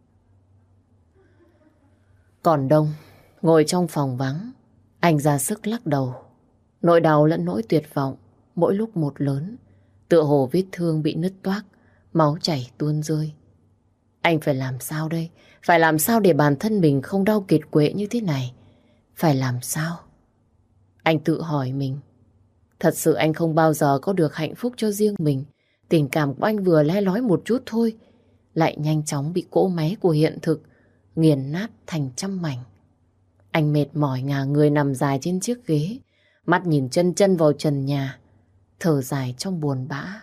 A: Còn Đông, ngồi trong phòng vắng, anh ra sức lắc đầu. Nỗi đau lẫn nỗi tuyệt vọng, mỗi lúc một lớn, tựa hồ vết thương bị nứt toác, máu chảy tuôn rơi. Anh phải làm sao đây? Phải làm sao để bản thân mình không đau kiệt quệ như thế này? Phải làm sao? Anh tự hỏi mình. Thật sự anh không bao giờ có được hạnh phúc cho riêng mình. Tình cảm của anh vừa le lói một chút thôi, lại nhanh chóng bị cỗ máy của hiện thực nghiền nát thành trăm mảnh. Anh mệt mỏi ngả người nằm dài trên chiếc ghế, mắt nhìn chân chân vào trần nhà, thở dài trong buồn bã.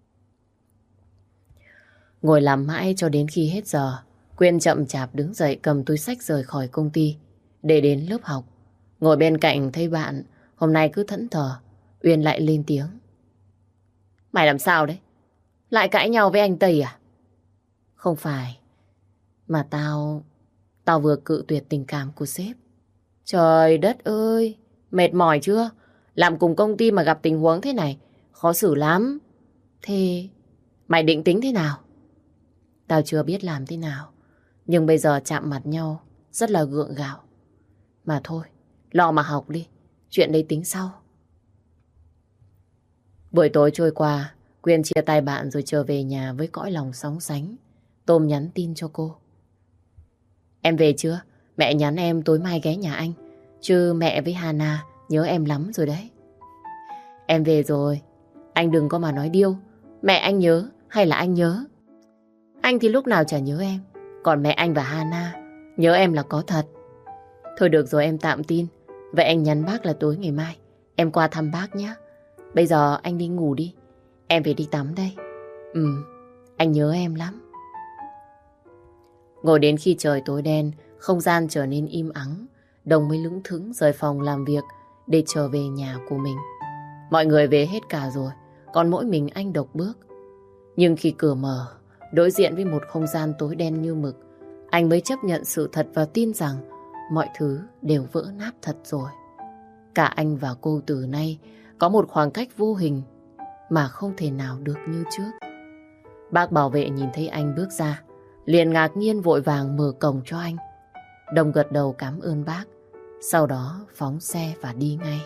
A: Ngồi làm mãi cho đến khi hết giờ, Quyên chậm chạp đứng dậy cầm túi xách rời khỏi công ty để đến lớp học. Ngồi bên cạnh thấy bạn hôm nay cứ thẫn thờ, Uyên lại lên tiếng. Mày làm sao đấy? Lại cãi nhau với anh Tây à? Không phải, mà tao vừa cự tuyệt tình cảm của sếp. Trời đất ơi, mệt mỏi chưa? Làm cùng công ty mà gặp tình huống thế này, khó xử lắm. Thế mày định tính thế nào? Tao chưa biết làm thế nào, nhưng bây giờ chạm mặt nhau rất là gượng gạo. Mà thôi, lo mà học đi, chuyện đấy tính sau. Buổi tối trôi qua, Quyên chia tay bạn rồi trở về nhà với cõi lòng sóng sánh. Tôm nhắn tin cho cô. Em về chưa? Mẹ nhắn em tối mai ghé nhà anh. Chứ mẹ với Hana nhớ em lắm rồi đấy. Em về rồi. Anh đừng có mà nói điêu. Mẹ anh nhớ hay là anh nhớ? Anh thì lúc nào chả nhớ em. Còn mẹ anh và Hana nhớ em là có thật. Thôi được rồi, em tạm tin. Vậy anh nhắn bác là tối ngày mai em qua thăm bác nhé. Bây giờ anh đi ngủ đi. Em phải đi tắm đây. Anh nhớ em lắm. Ngồi đến khi trời tối đen, không gian trở nên im ắng. Đồng mới lững thững rời phòng làm việc để trở về nhà của mình. Mọi người về hết cả rồi, còn mỗi mình anh độc bước. Nhưng khi cửa mở, đối diện với một không gian tối đen như mực, anh mới chấp nhận sự thật và tin rằng mọi thứ đều vỡ nát thật rồi. Cả anh và cô từ nay có một khoảng cách vô hình mà không thể nào được như trước. Bác bảo vệ nhìn thấy anh bước ra, liền ngạc nhiên vội vàng mở cổng cho anh. Đồng gật đầu cảm ơn bác, sau đó phóng xe và đi ngay.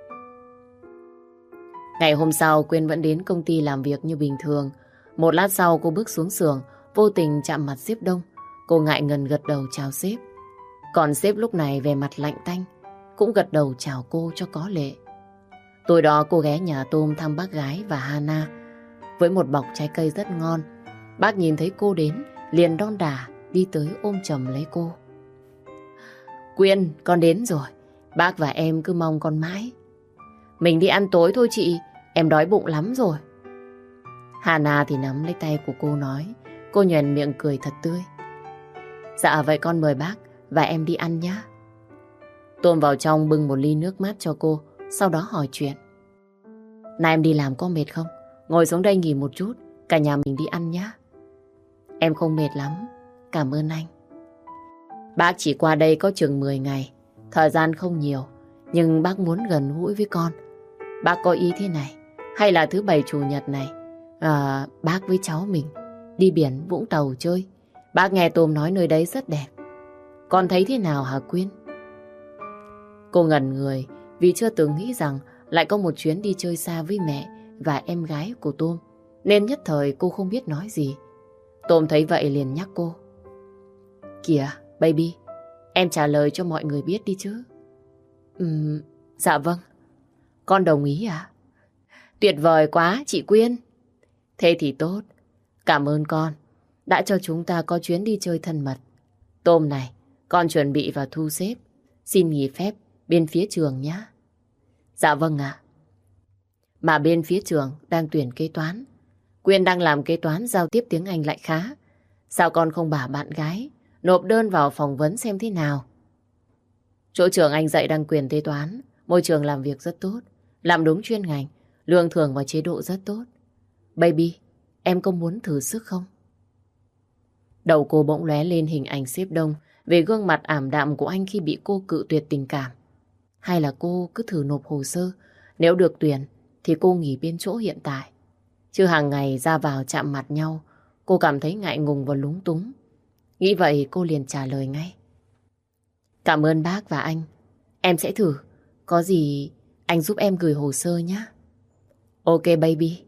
A: Ngày hôm sau, Quyên vẫn đến công ty làm việc như bình thường. Một lát sau cô bước xuống xưởng, vô tình chạm mặt sếp Đông. Cô ngại ngần gật đầu chào sếp. Còn sếp lúc này về mặt lạnh tanh, cũng gật đầu chào cô cho có lệ. Tối đó cô ghé nhà Tôm thăm bác gái và Hana với một bọc trái cây rất ngon. Bác nhìn thấy cô đến, liền đon đả đi tới ôm chầm lấy cô. Quyên, con đến rồi. Bác và em cứ mong con mãi. Mình đi ăn tối thôi chị, em đói bụng lắm rồi. Hana thì nắm lấy tay của cô nói. Cô nhoẻn miệng cười thật tươi. Dạ vậy con mời bác và em đi ăn nhé. Tôm vào trong bưng một ly nước mát cho cô, sau đó hỏi chuyện. Này em đi làm có mệt không? Ngồi xuống đây nghỉ một chút, cả nhà mình đi ăn nhé. Em không mệt lắm, cảm ơn anh. Bác chỉ qua đây có chừng 10 ngày, thời gian không nhiều, nhưng bác muốn gần gũi với con. Bác có ý thế này, hay là thứ Bảy Chủ nhật này, bác với cháu mình đi biển Vũng Tàu chơi. Bác nghe Tôm nói nơi đấy rất đẹp. Con thấy thế nào hả Quyên? Cô ngẩn người vì chưa từng nghĩ rằng lại có một chuyến đi chơi xa với mẹ và em gái của Tôm, nên nhất thời cô không biết nói gì. Tôm thấy vậy liền nhắc cô. Kìa, baby, em trả lời cho mọi người biết đi chứ. Dạ vâng. Con đồng ý à? Tuyệt vời quá, chị Quyên. Thế thì tốt. Cảm ơn con đã cho chúng ta có chuyến đi chơi thân mật. Tôm này, con chuẩn bị và thu xếp. Xin nghỉ phép bên phía trường nhé. Dạ vâng ạ. Mà bên phía trường đang tuyển kế toán. Quyên đang làm kế toán giao tiếp tiếng Anh lại khá. Sao con không bảo bạn gái nộp đơn vào phỏng vấn xem thế nào? Chỗ trường anh dạy đăng quyền kế toán, môi trường làm việc rất tốt, làm đúng chuyên ngành, lương thưởng và chế độ rất tốt. Baby, em có muốn thử sức không? Đầu cô bỗng lóe lên hình ảnh sếp Đông về gương mặt ảm đạm của anh khi bị cô cự tuyệt tình cảm. Hay là cô cứ thử nộp hồ sơ, nếu được tuyển thì cô nghỉ bên chỗ hiện tại. Chứ hàng ngày ra vào chạm mặt nhau, cô cảm thấy ngại ngùng và lúng túng. Nghĩ vậy cô liền trả lời ngay. Cảm ơn bác và anh. Em sẽ thử. Có gì anh giúp em gửi hồ sơ nhé. Ok baby.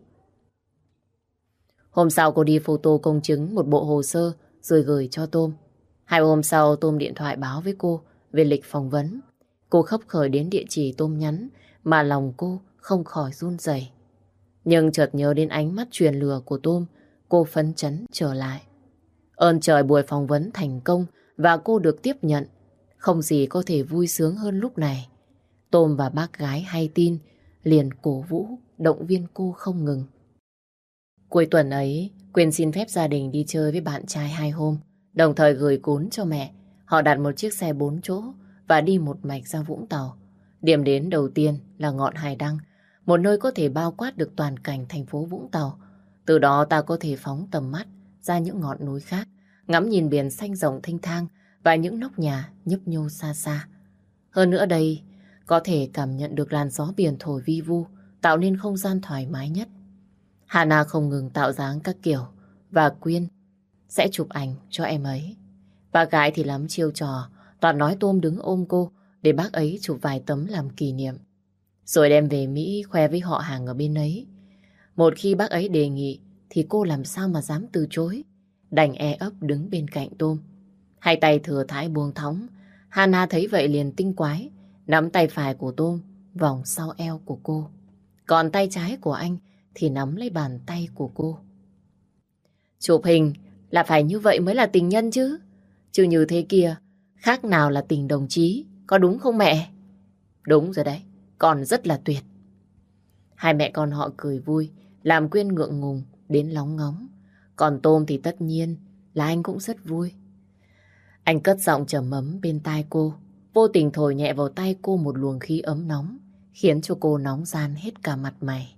A: Hôm sau cô đi photo công chứng một bộ hồ sơ rồi gửi cho Tôm. 2 hôm sau Tôm điện thoại báo với cô về lịch phỏng vấn. Cô khấp khởi đến địa chỉ Tôm nhắn mà lòng cô không khỏi run rẩy. Nhưng chợt nhớ đến ánh mắt truyền lừa của Tôm, cô phấn chấn trở lại. Ơn trời buổi phỏng vấn thành công và cô được tiếp nhận. Không gì có thể vui sướng hơn lúc này. Tôm và bác gái hay tin liền cổ vũ, động viên cô không ngừng. Cuối tuần ấy, Quyên xin phép gia đình đi chơi với bạn trai 2 hôm, đồng thời gửi cún cho mẹ. Họ đặt một chiếc xe 4 chỗ và đi một mạch ra Vũng Tàu. Điểm đến đầu tiên là ngọn Hải Đăng, một nơi có thể bao quát được toàn cảnh thành phố Vũng Tàu. Từ đó ta có thể phóng tầm mắt ra những ngọn núi khác, ngắm nhìn biển xanh rộng thênh thang và những nóc nhà nhấp nhô xa xa. Hơn nữa đây, có thể cảm nhận được làn gió biển thổi vi vu, tạo nên không gian thoải mái nhất. Hana không ngừng tạo dáng các kiểu và Quyên sẽ chụp ảnh cho em ấy. Bà gái thì lắm chiêu trò, toàn nói Tôm đứng ôm cô để bác ấy chụp vài tấm làm kỷ niệm. Rồi đem về Mỹ khoe với họ hàng ở bên ấy. Một khi bác ấy đề nghị thì cô làm sao mà dám từ chối. Đành e ấp đứng bên cạnh Tôm. Hai tay thừa thãi buông thõng. Hana thấy vậy liền tinh quái, nắm tay phải của Tôm vòng sau eo của cô. Còn tay trái của anh thì nắm lấy bàn tay của cô. Chụp hình là phải như vậy mới là tình nhân chứ. Chứ như thế kia, khác nào là tình đồng chí, có đúng không mẹ? Đúng rồi đấy, con rất là tuyệt. Hai mẹ con họ cười vui, làm Quyên ngượng ngùng đến lóng ngóng. Còn Tôm thì tất nhiên là anh cũng rất vui. Anh cất giọng trầm ấm bên tai cô, vô tình thổi nhẹ vào tay cô một luồng khí ấm nóng, khiến cho cô nóng ran hết cả mặt mày.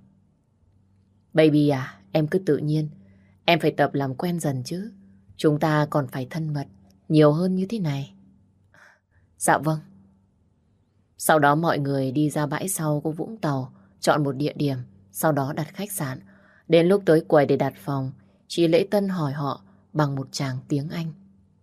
A: Baby à, em cứ tự nhiên. Em phải tập làm quen dần chứ. Chúng ta còn phải thân mật nhiều hơn như thế này. Dạ vâng. Sau đó mọi người đi ra bãi sau của Vũng Tàu, chọn một địa điểm, sau đó đặt khách sạn. Đến lúc tới quầy để đặt phòng, chị Lễ Tân hỏi họ bằng một tràng tiếng Anh.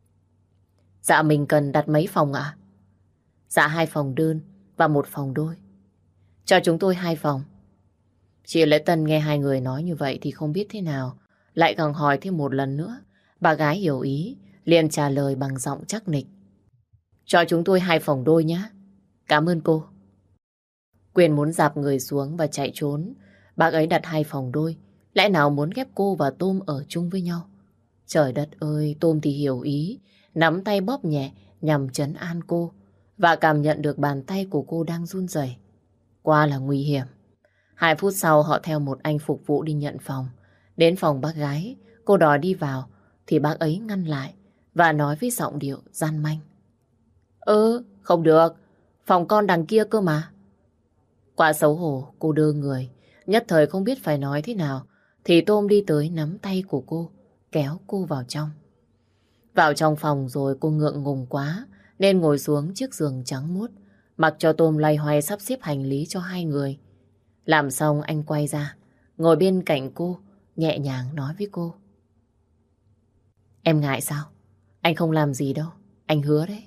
A: Dạ mình cần đặt mấy phòng ạ? Dạ 2 phòng đơn và 1 phòng đôi. Cho chúng tôi 2 phòng. Chị Lễ Tân nghe hai người nói như vậy thì không biết thế nào, lại càng hỏi thêm một lần nữa. Bà gái hiểu ý, liền trả lời bằng giọng chắc nịch. Cho chúng tôi 2 phòng đôi nhé. Cảm ơn cô. Quyền muốn dạp người xuống và chạy trốn. Bác ấy đặt 2 phòng đôi, lẽ nào muốn ghép cô và Tôm ở chung với nhau? Trời đất ơi, Tôm thì hiểu ý, nắm tay bóp nhẹ nhằm trấn an cô và cảm nhận được bàn tay của cô đang run rẩy. Quá là nguy hiểm. 2 phút sau họ theo một anh phục vụ đi nhận phòng. Đến phòng bác gái, cô đòi đi vào thì bác ấy ngăn lại và nói với giọng điệu gian manh. Không được, phòng con đằng kia cơ mà. Quá xấu hổ, cô đơ người, nhất thời không biết phải nói thế nào, thì Tôm đi tới nắm tay của cô, kéo cô vào trong. Vào trong phòng rồi cô ngượng ngùng quá, nên ngồi xuống chiếc giường trắng muốt, mặc cho Tôm loay hoay sắp xếp hành lý cho hai người. Làm xong anh quay ra, ngồi bên cạnh cô, nhẹ nhàng nói với cô. Em ngại sao? Anh không làm gì đâu, anh hứa đấy.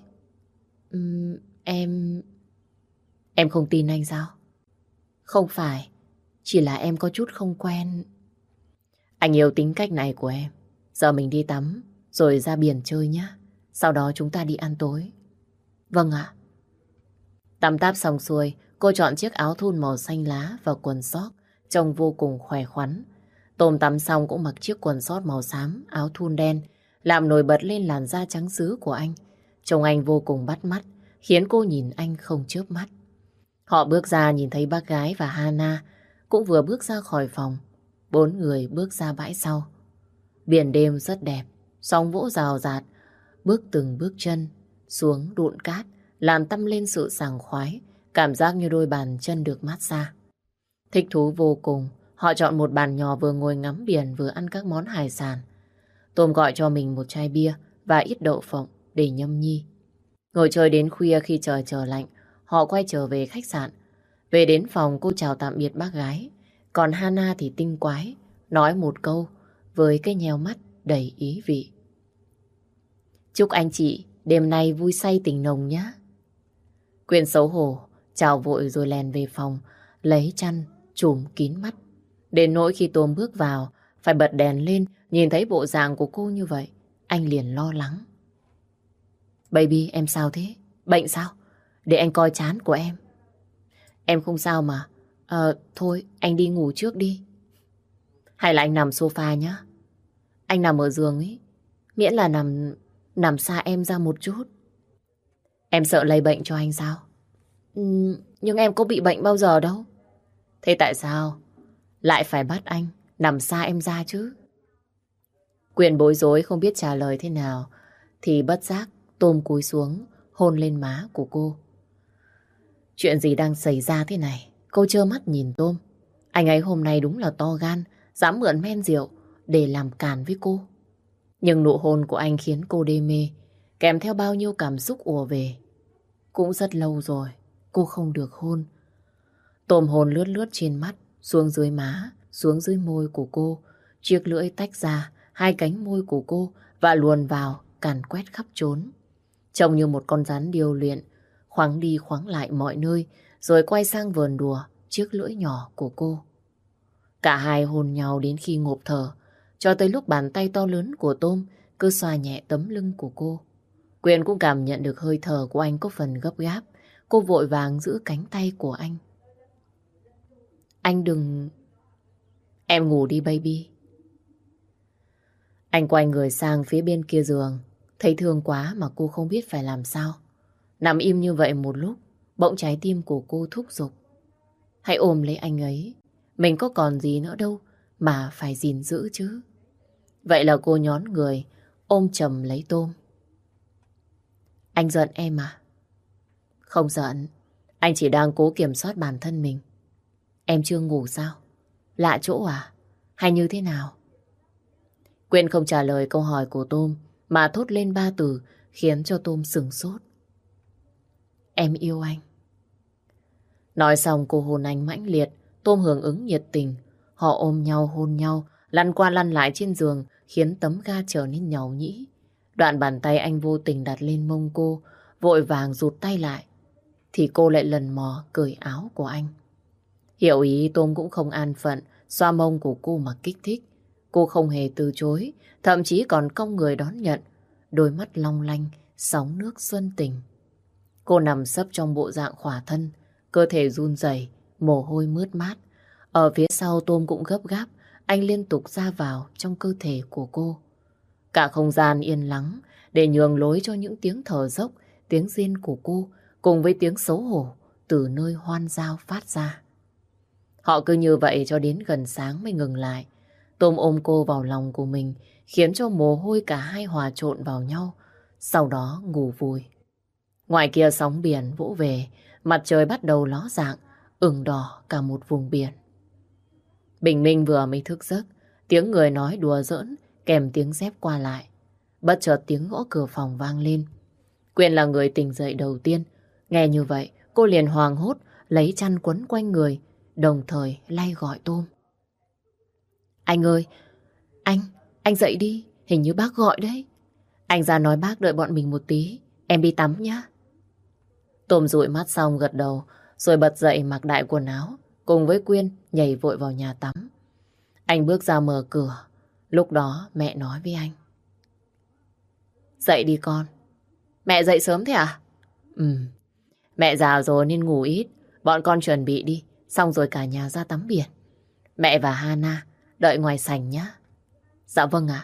A: Em không tin anh sao? Không phải, chỉ là em có chút không quen. Anh yêu tính cách này của em. Giờ mình đi tắm, rồi ra biển chơi nhé. Sau đó chúng ta đi ăn tối. Vâng ạ. Tắm táp xong xuôi, cô chọn chiếc áo thun màu xanh lá và quần sót, trông vô cùng khỏe khoắn. Tôm tắm xong cũng mặc chiếc quần sót màu xám, áo thun đen, làm nổi bật lên làn da trắng sứ của anh. Trông anh vô cùng bắt mắt, khiến cô nhìn anh không chớp mắt. Họ bước ra nhìn thấy bác gái và Hana cũng vừa bước ra khỏi phòng. 4 người bước ra bãi sau. Biển đêm rất đẹp, sóng vỗ rào rạt, bước từng bước chân xuống đụn cát, làm tăng lên sự sảng khoái, cảm giác như đôi bàn chân được mát xa. Thích thú vô cùng, họ chọn một bàn nhỏ vừa ngồi ngắm biển vừa ăn các món hải sản. Tôm gọi cho mình một chai bia và ít đậu phộng để nhâm nhi. Ngồi chơi đến khuya, khi trời trở lạnh, họ quay trở về khách sạn. Về đến phòng, cô chào tạm biệt bác gái. Còn Hana thì tinh quái, nói một câu với cái nheo mắt đầy ý vị. Chúc anh chị đêm nay vui say tình nồng nhé. Quyền xấu hổ, chào vội rồi lèn về phòng, lấy chăn trùm kín mắt. Đến nỗi khi Tôm bước vào, phải bật đèn lên, nhìn thấy bộ dạng của cô như vậy, anh liền lo lắng. Baby, em sao thế? Bệnh sao? Để anh coi trán của em. Em không sao mà. Thôi, anh đi ngủ trước đi. Hay là anh nằm sofa nhá. Anh nằm ở giường ấy, miễn là nằm xa em ra một chút. Em sợ lây bệnh cho anh sao? Nhưng em có bị bệnh bao giờ đâu. Thế tại sao lại phải bắt anh nằm xa em ra chứ? Quyền bối rối không biết trả lời thế nào, thì bất giác Tôm cúi xuống hôn lên má của cô. Chuyện gì đang xảy ra thế này? Cô trơ mắt nhìn Tôm. Anh ấy hôm nay đúng là to gan, dám mượn men rượu để làm càn với cô. Nhưng nụ hôn của anh khiến cô đê mê, kèm theo bao nhiêu cảm xúc ùa về. Cũng rất lâu rồi cô không được hôn. Tôm hôn lướt lướt trên mắt, xuống dưới má, xuống dưới môi của cô. Chiếc lưỡi tách ra 2 cánh môi của cô và luồn vào, càn quét khắp trốn. Trông như một con rắn điêu luyện, khoáng đi khoáng lại mọi nơi, rồi quay sang vờn đùa chiếc lưỡi nhỏ của cô. Cả hai hôn nhau đến khi ngộp thở, cho tới lúc bàn tay to lớn của Tôm cứ xoa nhẹ tấm lưng của cô. Quyên cũng cảm nhận được hơi thở của anh có phần gấp gáp. Cô vội vàng giữ cánh tay của anh. Anh đừng... Em ngủ đi baby. Anh quay người sang phía bên kia giường. Thấy thương quá mà cô không biết phải làm sao. Nằm im như vậy một lúc, bỗng trái tim của cô thúc giục. Hãy ôm lấy anh ấy. Mình có còn gì nữa đâu mà phải gìn giữ chứ. Vậy là cô nhón người, ôm chầm lấy Tôm. Anh giận em à? Không giận. Anh chỉ đang cố kiểm soát bản thân mình. Em chưa ngủ sao? Lạ chỗ à? Hay như thế nào? Quyên không trả lời câu hỏi của Tôm mà thốt lên 3 từ khiến cho Tôm sửng sốt. Em yêu anh. Nói xong cô hôn anh mãnh liệt. Tôm hưởng ứng nhiệt tình. Họ ôm nhau hôn nhau, lăn qua lăn lại trên giường khiến tấm ga trở nên nhàu nhĩ. Đoạn bàn tay anh vô tình đặt lên mông cô, vội vàng rụt tay lại. Thì cô lại lần mò cởi áo của anh. Hiểu ý Tôm cũng không an phận, xoa mông của cô mà kích thích. Cô không hề từ chối, thậm chí còn cong người đón nhận. Đôi mắt long lanh, sóng nước xuân tình. Cô nằm sấp trong bộ dạng khỏa thân, cơ thể run rẩy, mồ hôi mướt mát. Ở phía sau Tôm cũng gấp gáp, anh liên tục ra vào trong cơ thể của cô. Cả không gian yên lắng để nhường lối cho những tiếng thở dốc, tiếng rên của cô cùng với tiếng xấu hổ từ nơi hoan dao phát ra. Họ cứ như vậy cho đến gần sáng mới ngừng lại. Tôm ôm cô vào lòng của mình, khiến cho mồ hôi cả hai hòa trộn vào nhau, sau đó ngủ vùi. Ngoài kia sóng biển vỗ về, mặt trời bắt đầu ló dạng, ửng đỏ cả một vùng biển. Bình minh vừa mới thức giấc, tiếng người nói đùa giỡn kèm tiếng dép qua lại. Bất chợt tiếng gõ cửa phòng vang lên. Quyên là người tỉnh dậy đầu tiên. Nghe như vậy, cô liền hoảng hốt lấy chăn quấn quanh người, đồng thời lay gọi Tôm. Anh ơi, anh dậy đi, hình như bác gọi đấy. Anh ra nói bác đợi bọn mình một tí, em đi tắm nhá. Tôm dụi mắt xong gật đầu, rồi bật dậy mặc đại quần áo, cùng với Quyên nhảy vội vào nhà tắm. Anh bước ra mở cửa, lúc đó mẹ nói với anh. Dậy đi con. Mẹ dậy sớm thế à? Mẹ già rồi nên ngủ ít, bọn con chuẩn bị đi, xong rồi cả nhà ra tắm biển. Mẹ và Hana đợi ngoài sảnh nhá. Dạ vâng ạ.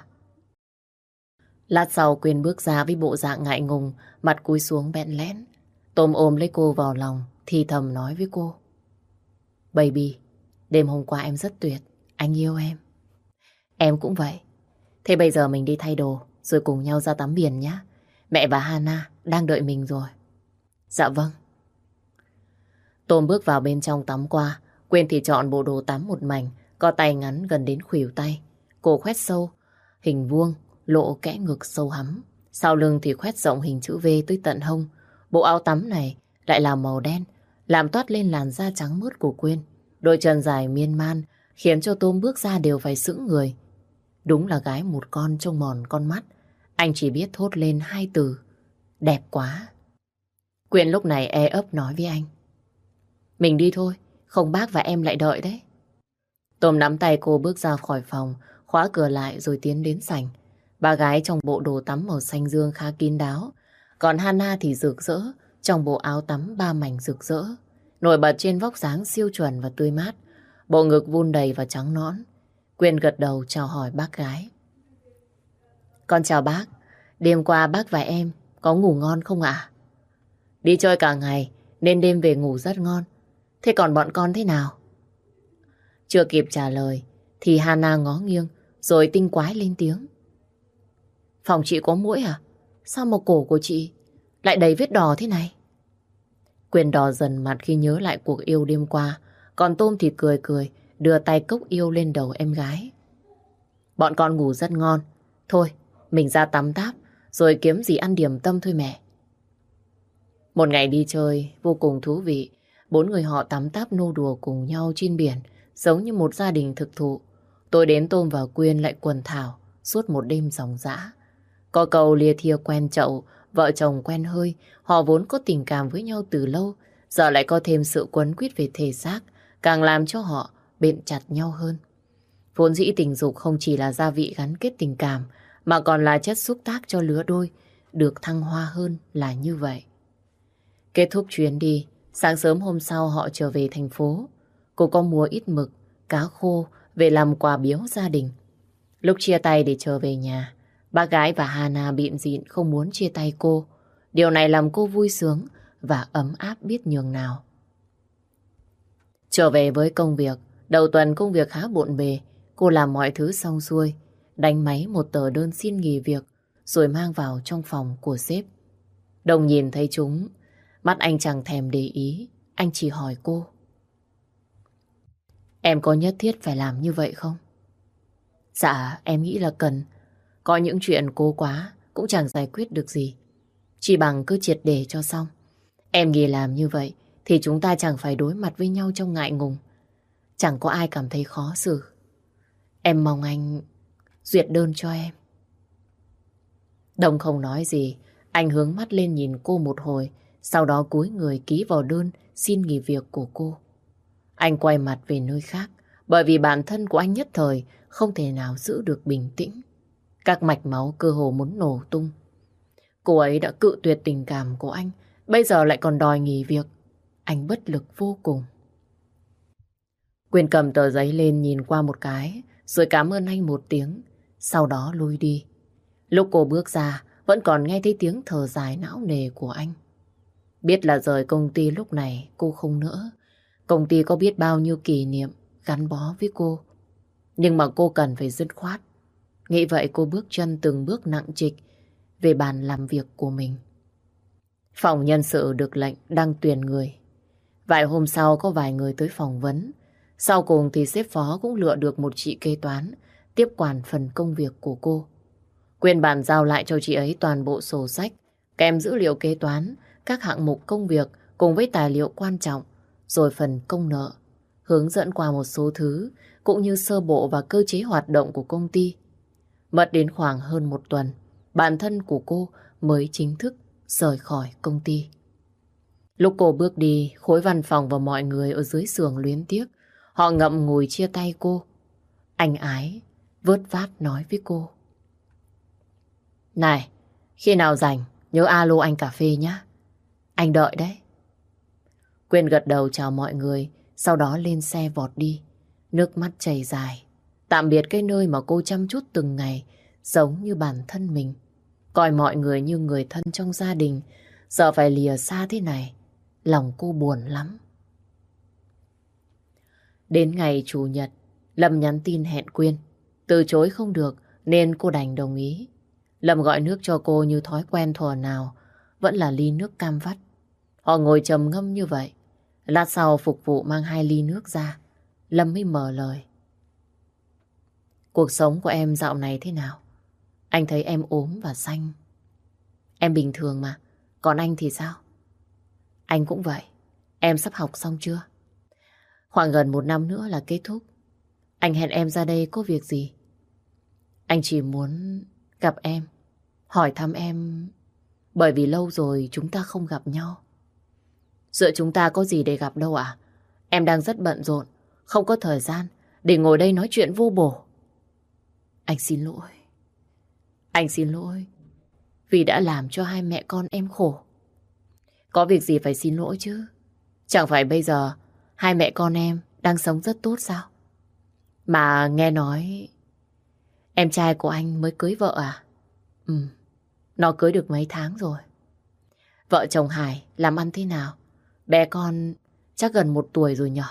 A: Lát sau Quyên bước ra với bộ dạng ngại ngùng, mặt cúi xuống bẽn lẽn. Tôm ôm lấy cô vào lòng, thì thầm nói với cô. Baby, đêm hôm qua em rất tuyệt, anh yêu em. Em cũng vậy. Thế bây giờ mình đi thay đồ, rồi cùng nhau ra tắm biển nhé. Mẹ và Hana đang đợi mình rồi. Dạ vâng. Tôm bước vào bên trong tắm qua, Quyên thì chọn bộ đồ tắm một mảnh, có tay ngắn gần đến khuỷu tay. Cổ khoét sâu, hình vuông, lộ kẽ ngực sâu hắm. Sau lưng thì khoét rộng hình chữ V tới tận hông. Bộ áo tắm này lại là màu đen, làm toát lên làn da trắng mướt của Quyên. Đôi chân dài miên man, khiến cho Tôm bước ra đều phải sững người. Đúng là gái một con trông mòn con mắt. Anh chỉ biết thốt lên 2 từ. Đẹp quá. Quyên lúc này e ấp nói với anh. Mình đi thôi, không bác và em lại đợi đấy. Tôm nắm tay cô bước ra khỏi phòng, khóa cửa lại rồi tiến đến sảnh. Ba gái trong bộ đồ tắm màu xanh dương khá kín đáo. Còn Hana thì rực rỡ, trong bộ áo tắm 3 mảnh rực rỡ. Nổi bật trên vóc dáng siêu chuẩn và tươi mát. Bộ ngực vun đầy và trắng nõn. Quyên gật đầu chào hỏi bác gái. Con chào bác. Đêm qua bác và em có ngủ ngon không ạ? Đi chơi cả ngày nên đêm về ngủ rất ngon. Thế còn bọn con thế nào? Chưa kịp trả lời thì Hana ngó nghiêng rồi tinh quái lên tiếng. Phòng chị có muỗi à? Sao mà cổ của chị lại đầy vết đỏ thế này? Quyên đỏ dần mặt khi nhớ lại cuộc yêu đêm qua. Còn Tôm thì cười cười đưa tay cốc yêu lên đầu em gái. Bọn con ngủ rất ngon. Thôi mình ra tắm táp rồi kiếm gì ăn điểm tâm thôi mẹ. Một ngày đi chơi vô cùng thú vị. 4 người họ tắm táp nô đùa cùng nhau trên biển, giống như một gia đình thực thụ. Tối đến Tôm và Quyên lại quần thảo suốt một đêm ròng rã. Có câu lia thia quen chậu, vợ chồng quen hơi. Họ vốn có tình cảm với nhau từ lâu, giờ lại có thêm sự quấn quýt về thể xác, càng làm cho họ bện chặt nhau hơn. Vốn dĩ tình dục không chỉ là gia vị gắn kết tình cảm, mà còn là chất xúc tác cho lứa đôi được thăng hoa hơn là như vậy. Kết thúc chuyến đi, sáng sớm hôm sau họ trở về thành phố. Cô có mua ít mực, cá khô về làm quà biếu gia đình. Lúc chia tay để trở về nhà, bác gái và Hana bịn rịn không muốn chia tay cô. Điều này làm cô vui sướng và ấm áp biết nhường nào. Trở về với công việc, đầu tuần công việc khá bộn bề. Cô làm mọi thứ xong xuôi, đánh máy một tờ đơn xin nghỉ việc, rồi mang vào trong phòng của sếp. Đồng nhìn thấy chúng, mắt anh chẳng thèm để ý, anh chỉ hỏi cô. Em có nhất thiết phải làm như vậy không? Dạ, em nghĩ là cần. Có những chuyện cố quá cũng chẳng giải quyết được gì. Chỉ bằng cứ triệt để cho xong. Em nghĩ làm như vậy thì chúng ta chẳng phải đối mặt với nhau trong ngại ngùng. Chẳng có ai cảm thấy khó xử. Em mong anh duyệt đơn cho em. Đồng không nói gì, anh hướng mắt lên nhìn cô một hồi, sau đó cúi người ký vào đơn xin nghỉ việc của cô. Anh quay mặt về nơi khác, bởi vì bản thân của anh nhất thời không thể nào giữ được bình tĩnh. Các mạch máu cơ hồ muốn nổ tung. Cô ấy đã cự tuyệt tình cảm của anh, bây giờ lại còn đòi nghỉ việc. Anh bất lực vô cùng. Quyên cầm tờ giấy lên nhìn qua một cái, rồi cảm ơn anh một tiếng, sau đó lui đi. Lúc cô bước ra, vẫn còn nghe thấy tiếng thở dài não nề của anh. Biết là rời công ty lúc này cô không nỡ. Công ty có biết bao nhiêu kỷ niệm gắn bó với cô. Nhưng mà cô cần phải dứt khoát. Nghĩ vậy cô bước chân từng bước nặng trịch về bàn làm việc của mình. Phòng nhân sự được lệnh đăng tuyển người. Vài hôm sau có vài người tới phỏng vấn. Sau cùng thì sếp phó cũng lựa được một chị kế toán tiếp quản phần công việc của cô. Quyên bàn giao lại cho chị ấy toàn bộ sổ sách, kèm dữ liệu kế toán, các hạng mục công việc cùng với tài liệu quan trọng, rồi phần công nợ, hướng dẫn qua một số thứ, cũng như sơ bộ và cơ chế hoạt động của công ty. Mất đến khoảng hơn một tuần, bản thân của cô mới chính thức rời khỏi công ty. Lúc cô bước đi, khối văn phòng và mọi người ở dưới xưởng luyến tiếc. Họ ngậm ngùi chia tay cô. Anh Ái vớt vát nói với cô. Này, khi nào rảnh, nhớ alo anh cà phê nhé. Anh đợi đấy. Quyên gật đầu chào mọi người, sau đó lên xe vọt đi. Nước mắt chảy dài. Tạm biệt cái nơi mà cô chăm chút từng ngày, giống như bản thân mình. Coi mọi người như người thân trong gia đình, giờ phải lìa xa thế này. Lòng cô buồn lắm. Đến ngày Chủ nhật, Lâm nhắn tin hẹn Quyên. Từ chối không được nên cô đành đồng ý. Lâm gọi nước cho cô như thói quen thuở nào, vẫn là ly nước cam vắt. Họ ngồi trầm ngâm như vậy. Lát sau phục vụ mang 2 ly nước ra, Lâm mới mở lời. Cuộc sống của em dạo này thế nào? Anh thấy em ốm và xanh. Em bình thường mà, còn anh thì sao? Anh cũng vậy. Em sắp học xong chưa? Khoảng gần 1 năm nữa là kết thúc. Anh hẹn em ra đây có việc gì? Anh chỉ muốn gặp em, hỏi thăm em, bởi vì lâu rồi chúng ta không gặp nhau. Giữa chúng ta có gì để gặp đâu ạ? Em đang rất bận rộn, không có thời gian để ngồi đây nói chuyện vô bổ. Anh xin lỗi. Anh xin lỗi vì đã làm cho hai mẹ con em khổ. Có việc gì phải xin lỗi chứ? Chẳng phải bây giờ hai mẹ con em đang sống rất tốt sao? Mà nghe nói em trai của anh mới cưới vợ à? Nó cưới được mấy tháng rồi. Vợ chồng Hải làm ăn thế nào? Bé con chắc gần 1 tuổi rồi nhở?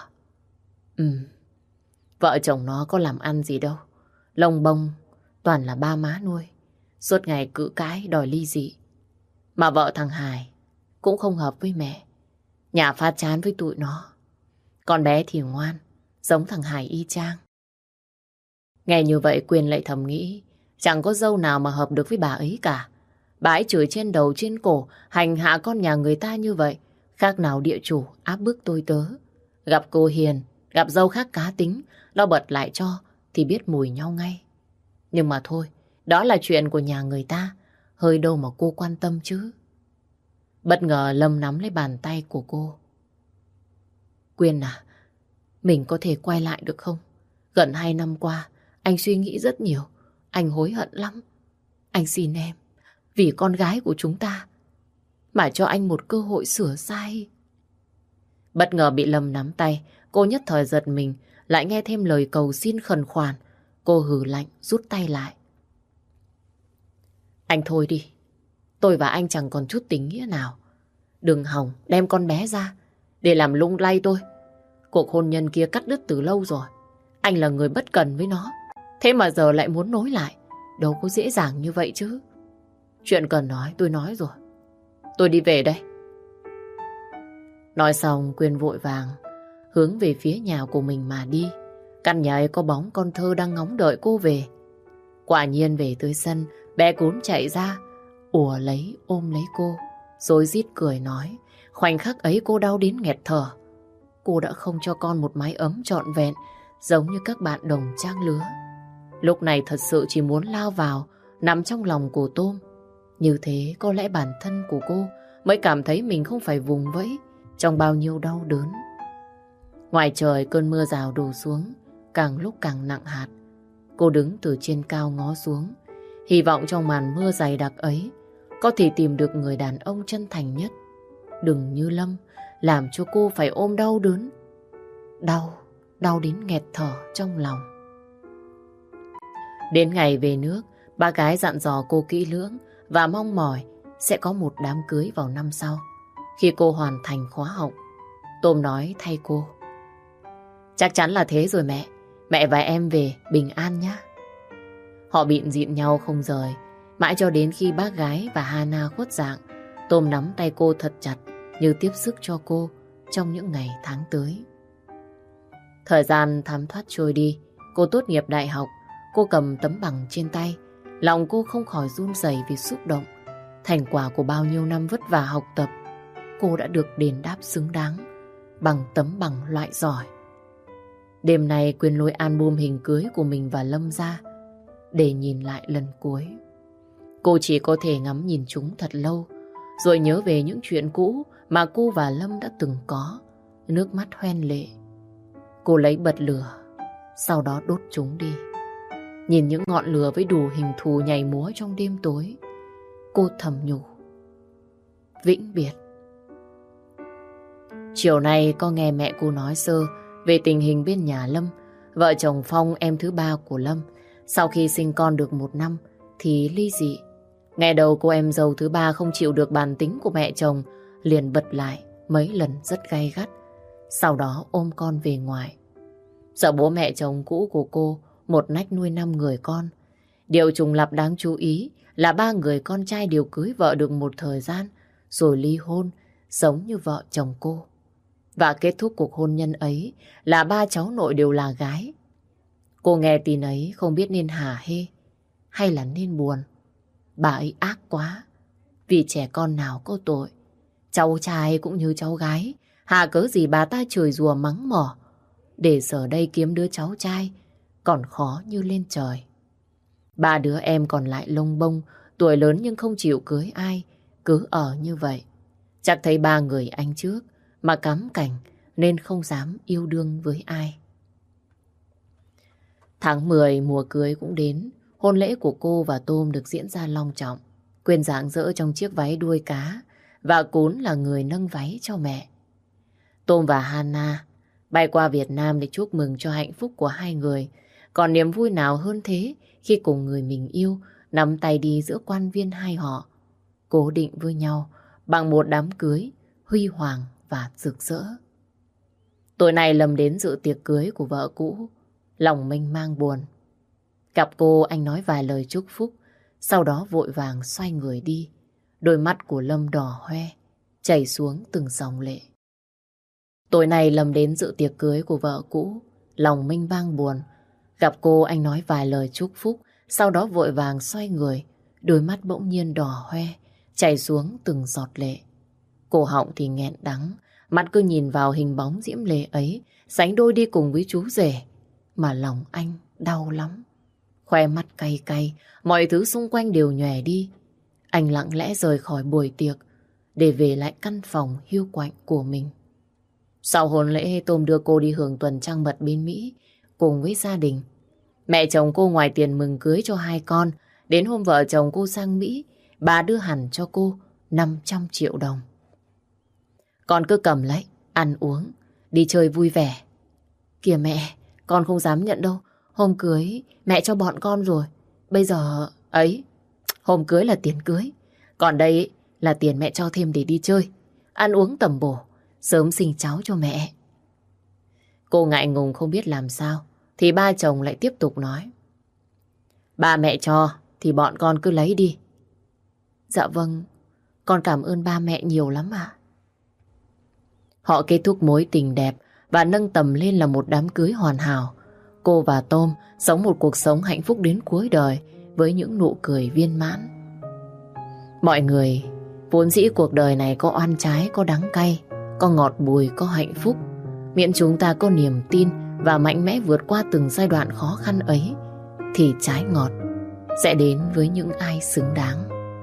A: Vợ chồng nó có làm ăn gì đâu. Lông bông toàn là ba má nuôi. Suốt ngày cự cãi đòi ly dị. Mà vợ thằng Hải cũng không hợp với mẹ. Nhà phát chán với tụi nó. Con bé thì ngoan, giống thằng Hải y chang. Nghe như vậy Quyên lại thầm nghĩ, chẳng có dâu nào mà hợp được với bà ấy cả. Bà ấy chửi trên đầu trên cổ, hành hạ con nhà người ta như vậy, khác nào địa chủ áp bức tôi tớ. Gặp cô hiền, gặp dâu khác cá tính, nó bật lại cho thì biết mùi nhau ngay. Nhưng mà thôi, đó là chuyện của nhà người ta, hơi đâu mà cô quan tâm chứ. Bất ngờ Lâm nắm lấy bàn tay của cô. Quyên à, mình có thể quay lại được không? Gần 2 năm qua, Anh suy nghĩ rất nhiều. Anh hối hận lắm. Anh xin em, vì con gái của chúng ta, mà cho anh một cơ hội sửa sai. Bất ngờ bị Lâm nắm tay, cô nhất thời giật mình, lại nghe thêm lời cầu xin khẩn khoản. Cô hừ lạnh, rút tay lại. Anh thôi đi. Tôi và anh chẳng còn chút tình nghĩa nào. Đừng hòng đem con bé ra để làm lung lay tôi. Cuộc hôn nhân kia cắt đứt từ lâu rồi. Anh là người bất cần với nó. Thế mà giờ lại muốn nối lại. Đâu có dễ dàng như vậy chứ. Chuyện cần nói tôi nói rồi. Tôi đi về đây. Nói xong Quyên vội vàng hướng về phía nhà của mình mà đi. Căn nhà ấy có bóng con Thơ đang ngóng đợi cô về. Quả nhiên về tới sân, bé Cún chạy ra, ùa lấy ôm lấy cô, rồi rít cười nói. Khoảnh khắc ấy cô đau đến nghẹt thở. Cô đã không cho con một mái ấm trọn vẹn, giống như các bạn đồng trang lứa. Lúc này thật sự chỉ muốn lao vào, nằm trong lòng của Tôm. Như thế có lẽ bản thân của cô mới cảm thấy mình không phải vùng vẫy trong bao nhiêu đau đớn. Ngoài trời cơn mưa rào đổ xuống, càng lúc càng nặng hạt. Cô đứng từ trên cao ngó xuống, hy vọng trong màn mưa dày đặc ấy có thể tìm được người đàn ông chân thành nhất. Đừng như Lâm, làm cho cô phải ôm đau đớn. Đau đến nghẹt thở trong lòng. Đến ngày về nước, ba gái dặn dò cô kỹ lưỡng và mong mỏi sẽ có một đám cưới vào năm sau, khi cô hoàn thành khóa học. Tôm nói thay cô. Chắc chắn là thế rồi mẹ. Mẹ và em về bình an nhé. Họ bịn dịn nhau không rời, mãi cho đến khi bác gái và Hana khuất dạng. Tôm nắm tay cô thật chặt, như tiếp sức cho cô trong những ngày tháng tới. Thời gian thấm thoát trôi đi. Cô tốt nghiệp đại học. Cô cầm tấm bằng trên tay. Lòng cô không khỏi run rẩy vì xúc động. Thành quả của bao nhiêu năm vất vả học tập, cô đã được đền đáp xứng đáng bằng tấm bằng loại giỏi. Đêm nay Quyên lôi album hình cưới của mình và Lâm ra để nhìn lại lần cuối. Cô chỉ có thể ngắm nhìn chúng thật lâu, rồi nhớ về những chuyện cũ mà cô và Lâm đã từng có. Nước mắt hoen lệ. Cô lấy bật lửa, sau đó đốt chúng đi. Nhìn những ngọn lửa với đủ hình thù nhảy múa trong đêm tối, cô thầm nhủ: vĩnh biệt. Chiều nay có nghe mẹ cô nói sơ về tình hình bên nhà Lâm. Vợ chồng Phong, em thứ ba của Lâm, sau khi sinh con được 1 năm thì ly dị. Nghe đầu cô em dâu thứ ba không chịu được bản tính của mẹ chồng, liền bật lại mấy lần rất gay gắt. Sau đó ôm con về ngoài. Sợ bố mẹ chồng cũ của cô một nách nuôi 5 người con. Điều trùng lặp đáng chú ý là 3 người con trai đều cưới vợ được một thời gian rồi ly hôn, giống như vợ chồng cô. Và kết thúc cuộc hôn nhân ấy là 3 cháu nội đều là gái. Cô nghe tin ấy không biết nên hả hê hay là nên buồn. Bà ấy ác quá, vì trẻ con nào có tội. Cháu trai cũng như cháu gái, hà cớ gì bà ta chửi rủa mắng mỏ. Để giờ đây kiếm đứa cháu trai còn khó như lên trời. 3 đứa em còn lại lông bông, tuổi lớn nhưng không chịu cưới ai, cứ ở như vậy. Chắc thấy 3 người anh trước mà cắm cảnh nên không dám yêu đương với ai. Tháng 10 mùa cưới cũng đến. Hôn lễ của cô và Tôm được diễn ra long trọng. Quyên rạng rỡ trong chiếc váy đuôi cá và Cún là người nâng váy cho mẹ. Tôm và Hana bay qua Việt Nam để chúc mừng cho hạnh phúc của hai người. Còn niềm vui nào hơn thế khi cùng người mình yêu nắm tay đi giữa quan viên hai họ, cố định với nhau bằng một đám cưới huy hoàng và rực rỡ. Tối nay Lâm đến dự tiệc cưới của vợ cũ, lòng mênh mang buồn. Gặp cô, anh nói vài lời chúc phúc, sau đó vội vàng xoay người đi. Đôi mắt của Lâm đỏ hoe, chảy xuống từng dòng lệ. Tối nay Lâm đến dự tiệc cưới của vợ cũ, lòng mênh mang buồn. Gặp cô, anh nói vài lời chúc phúc, sau đó vội vàng xoay người. Đôi mắt bỗng nhiên đỏ hoe, chảy xuống từng giọt lệ. Cổ họng thì nghẹn đắng, mắt cứ nhìn vào hình bóng diễm lệ ấy, sánh đôi đi cùng với chú rể, mà lòng anh đau lắm. Khoe mắt cay cay, mọi thứ xung quanh đều nhòe đi. Anh lặng lẽ rời khỏi buổi tiệc để về lại căn phòng hiu quạnh của mình. Sau hôn lễ, Tôm đưa cô đi hưởng tuần trăng mật bên Mỹ cùng với gia đình. Mẹ chồng cô ngoài tiền mừng cưới cho 2 con, đến hôm vợ chồng cô sang Mỹ, bà đưa hẳn cho cô 500 triệu đồng. Con cứ cầm lấy, ăn uống, đi chơi vui vẻ. Kìa mẹ, con không dám nhận đâu. Hôm cưới mẹ cho bọn con rồi. Bây giờ ấy, hôm cưới là tiền cưới. Còn đây ấy, là tiền mẹ cho thêm để đi chơi. Ăn uống tầm bổ, sớm sinh cháu cho mẹ. Cô ngại ngùng không biết làm sao, thì ba chồng lại tiếp tục nói. Ba mẹ cho thì bọn con cứ lấy đi. Dạ vâng, con cảm ơn ba mẹ nhiều lắm ạ. Họ kết thúc mối tình đẹp và nâng tầm lên là một đám cưới hoàn hảo. Cô và Tôm sống một cuộc sống hạnh phúc đến cuối đời với những nụ cười viên mãn. Mọi người, vốn dĩ cuộc đời này có oan trái, có đắng cay, có ngọt bùi, có hạnh phúc. Miễn chúng ta có niềm tin và mạnh mẽ vượt qua từng giai đoạn khó khăn ấy, thì trái ngọt sẽ đến với những ai xứng đáng.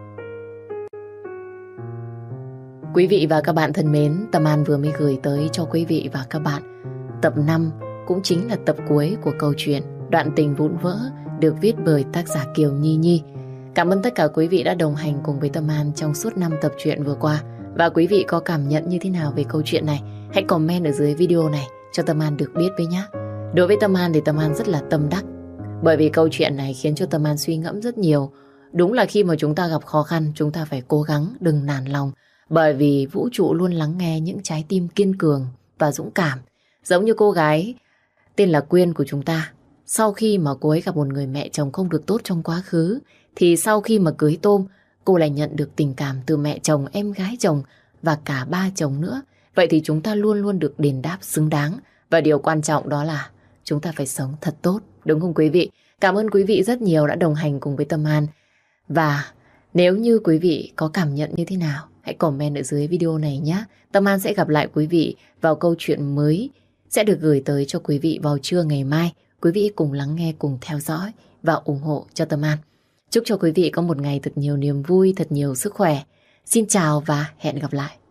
A: Quý vị và các bạn thân mến, Tâm An vừa mới gửi tới cho quý vị và các bạn tập 5, cũng chính là tập cuối của câu chuyện Đoạn tình vụn vỡ, được viết bởi tác giả Kiều Nhi Nhi. Cảm ơn tất cả quý vị đã đồng hành cùng với Tâm An trong suốt 5 tập truyện vừa qua. Và quý vị có cảm nhận như thế nào về câu chuyện này? Hãy comment ở dưới video này cho Tâm An được biết với nhé. Đối với Tâm An thì Tâm An rất là tâm đắc, bởi vì câu chuyện này khiến cho Tâm An suy ngẫm rất nhiều. Đúng là khi mà chúng ta gặp khó khăn, chúng ta phải cố gắng, đừng nản lòng. Bởi vì vũ trụ luôn lắng nghe những trái tim kiên cường và dũng cảm. Giống như cô gái tên là Quyên của chúng ta. Sau khi mà cô ấy gặp một người mẹ chồng không được tốt trong quá khứ, thì sau khi mà cưới Tôm, cô lại nhận được tình cảm từ mẹ chồng, em gái chồng và cả ba chồng nữa. Vậy thì chúng ta luôn luôn được đền đáp xứng đáng. Và điều quan trọng đó là chúng ta phải sống thật tốt, đúng không quý vị? Cảm ơn quý vị rất nhiều đã đồng hành cùng với Tâm An. Và nếu như quý vị có cảm nhận như thế nào, hãy comment ở dưới video này nhé. Tâm An sẽ gặp lại quý vị vào câu chuyện mới sẽ được gửi tới cho quý vị vào trưa ngày mai. Quý vị cùng lắng nghe, cùng theo dõi và ủng hộ cho Tâm An. Chúc cho quý vị có một ngày thật nhiều niềm vui, thật nhiều sức khỏe. Xin chào và hẹn gặp lại.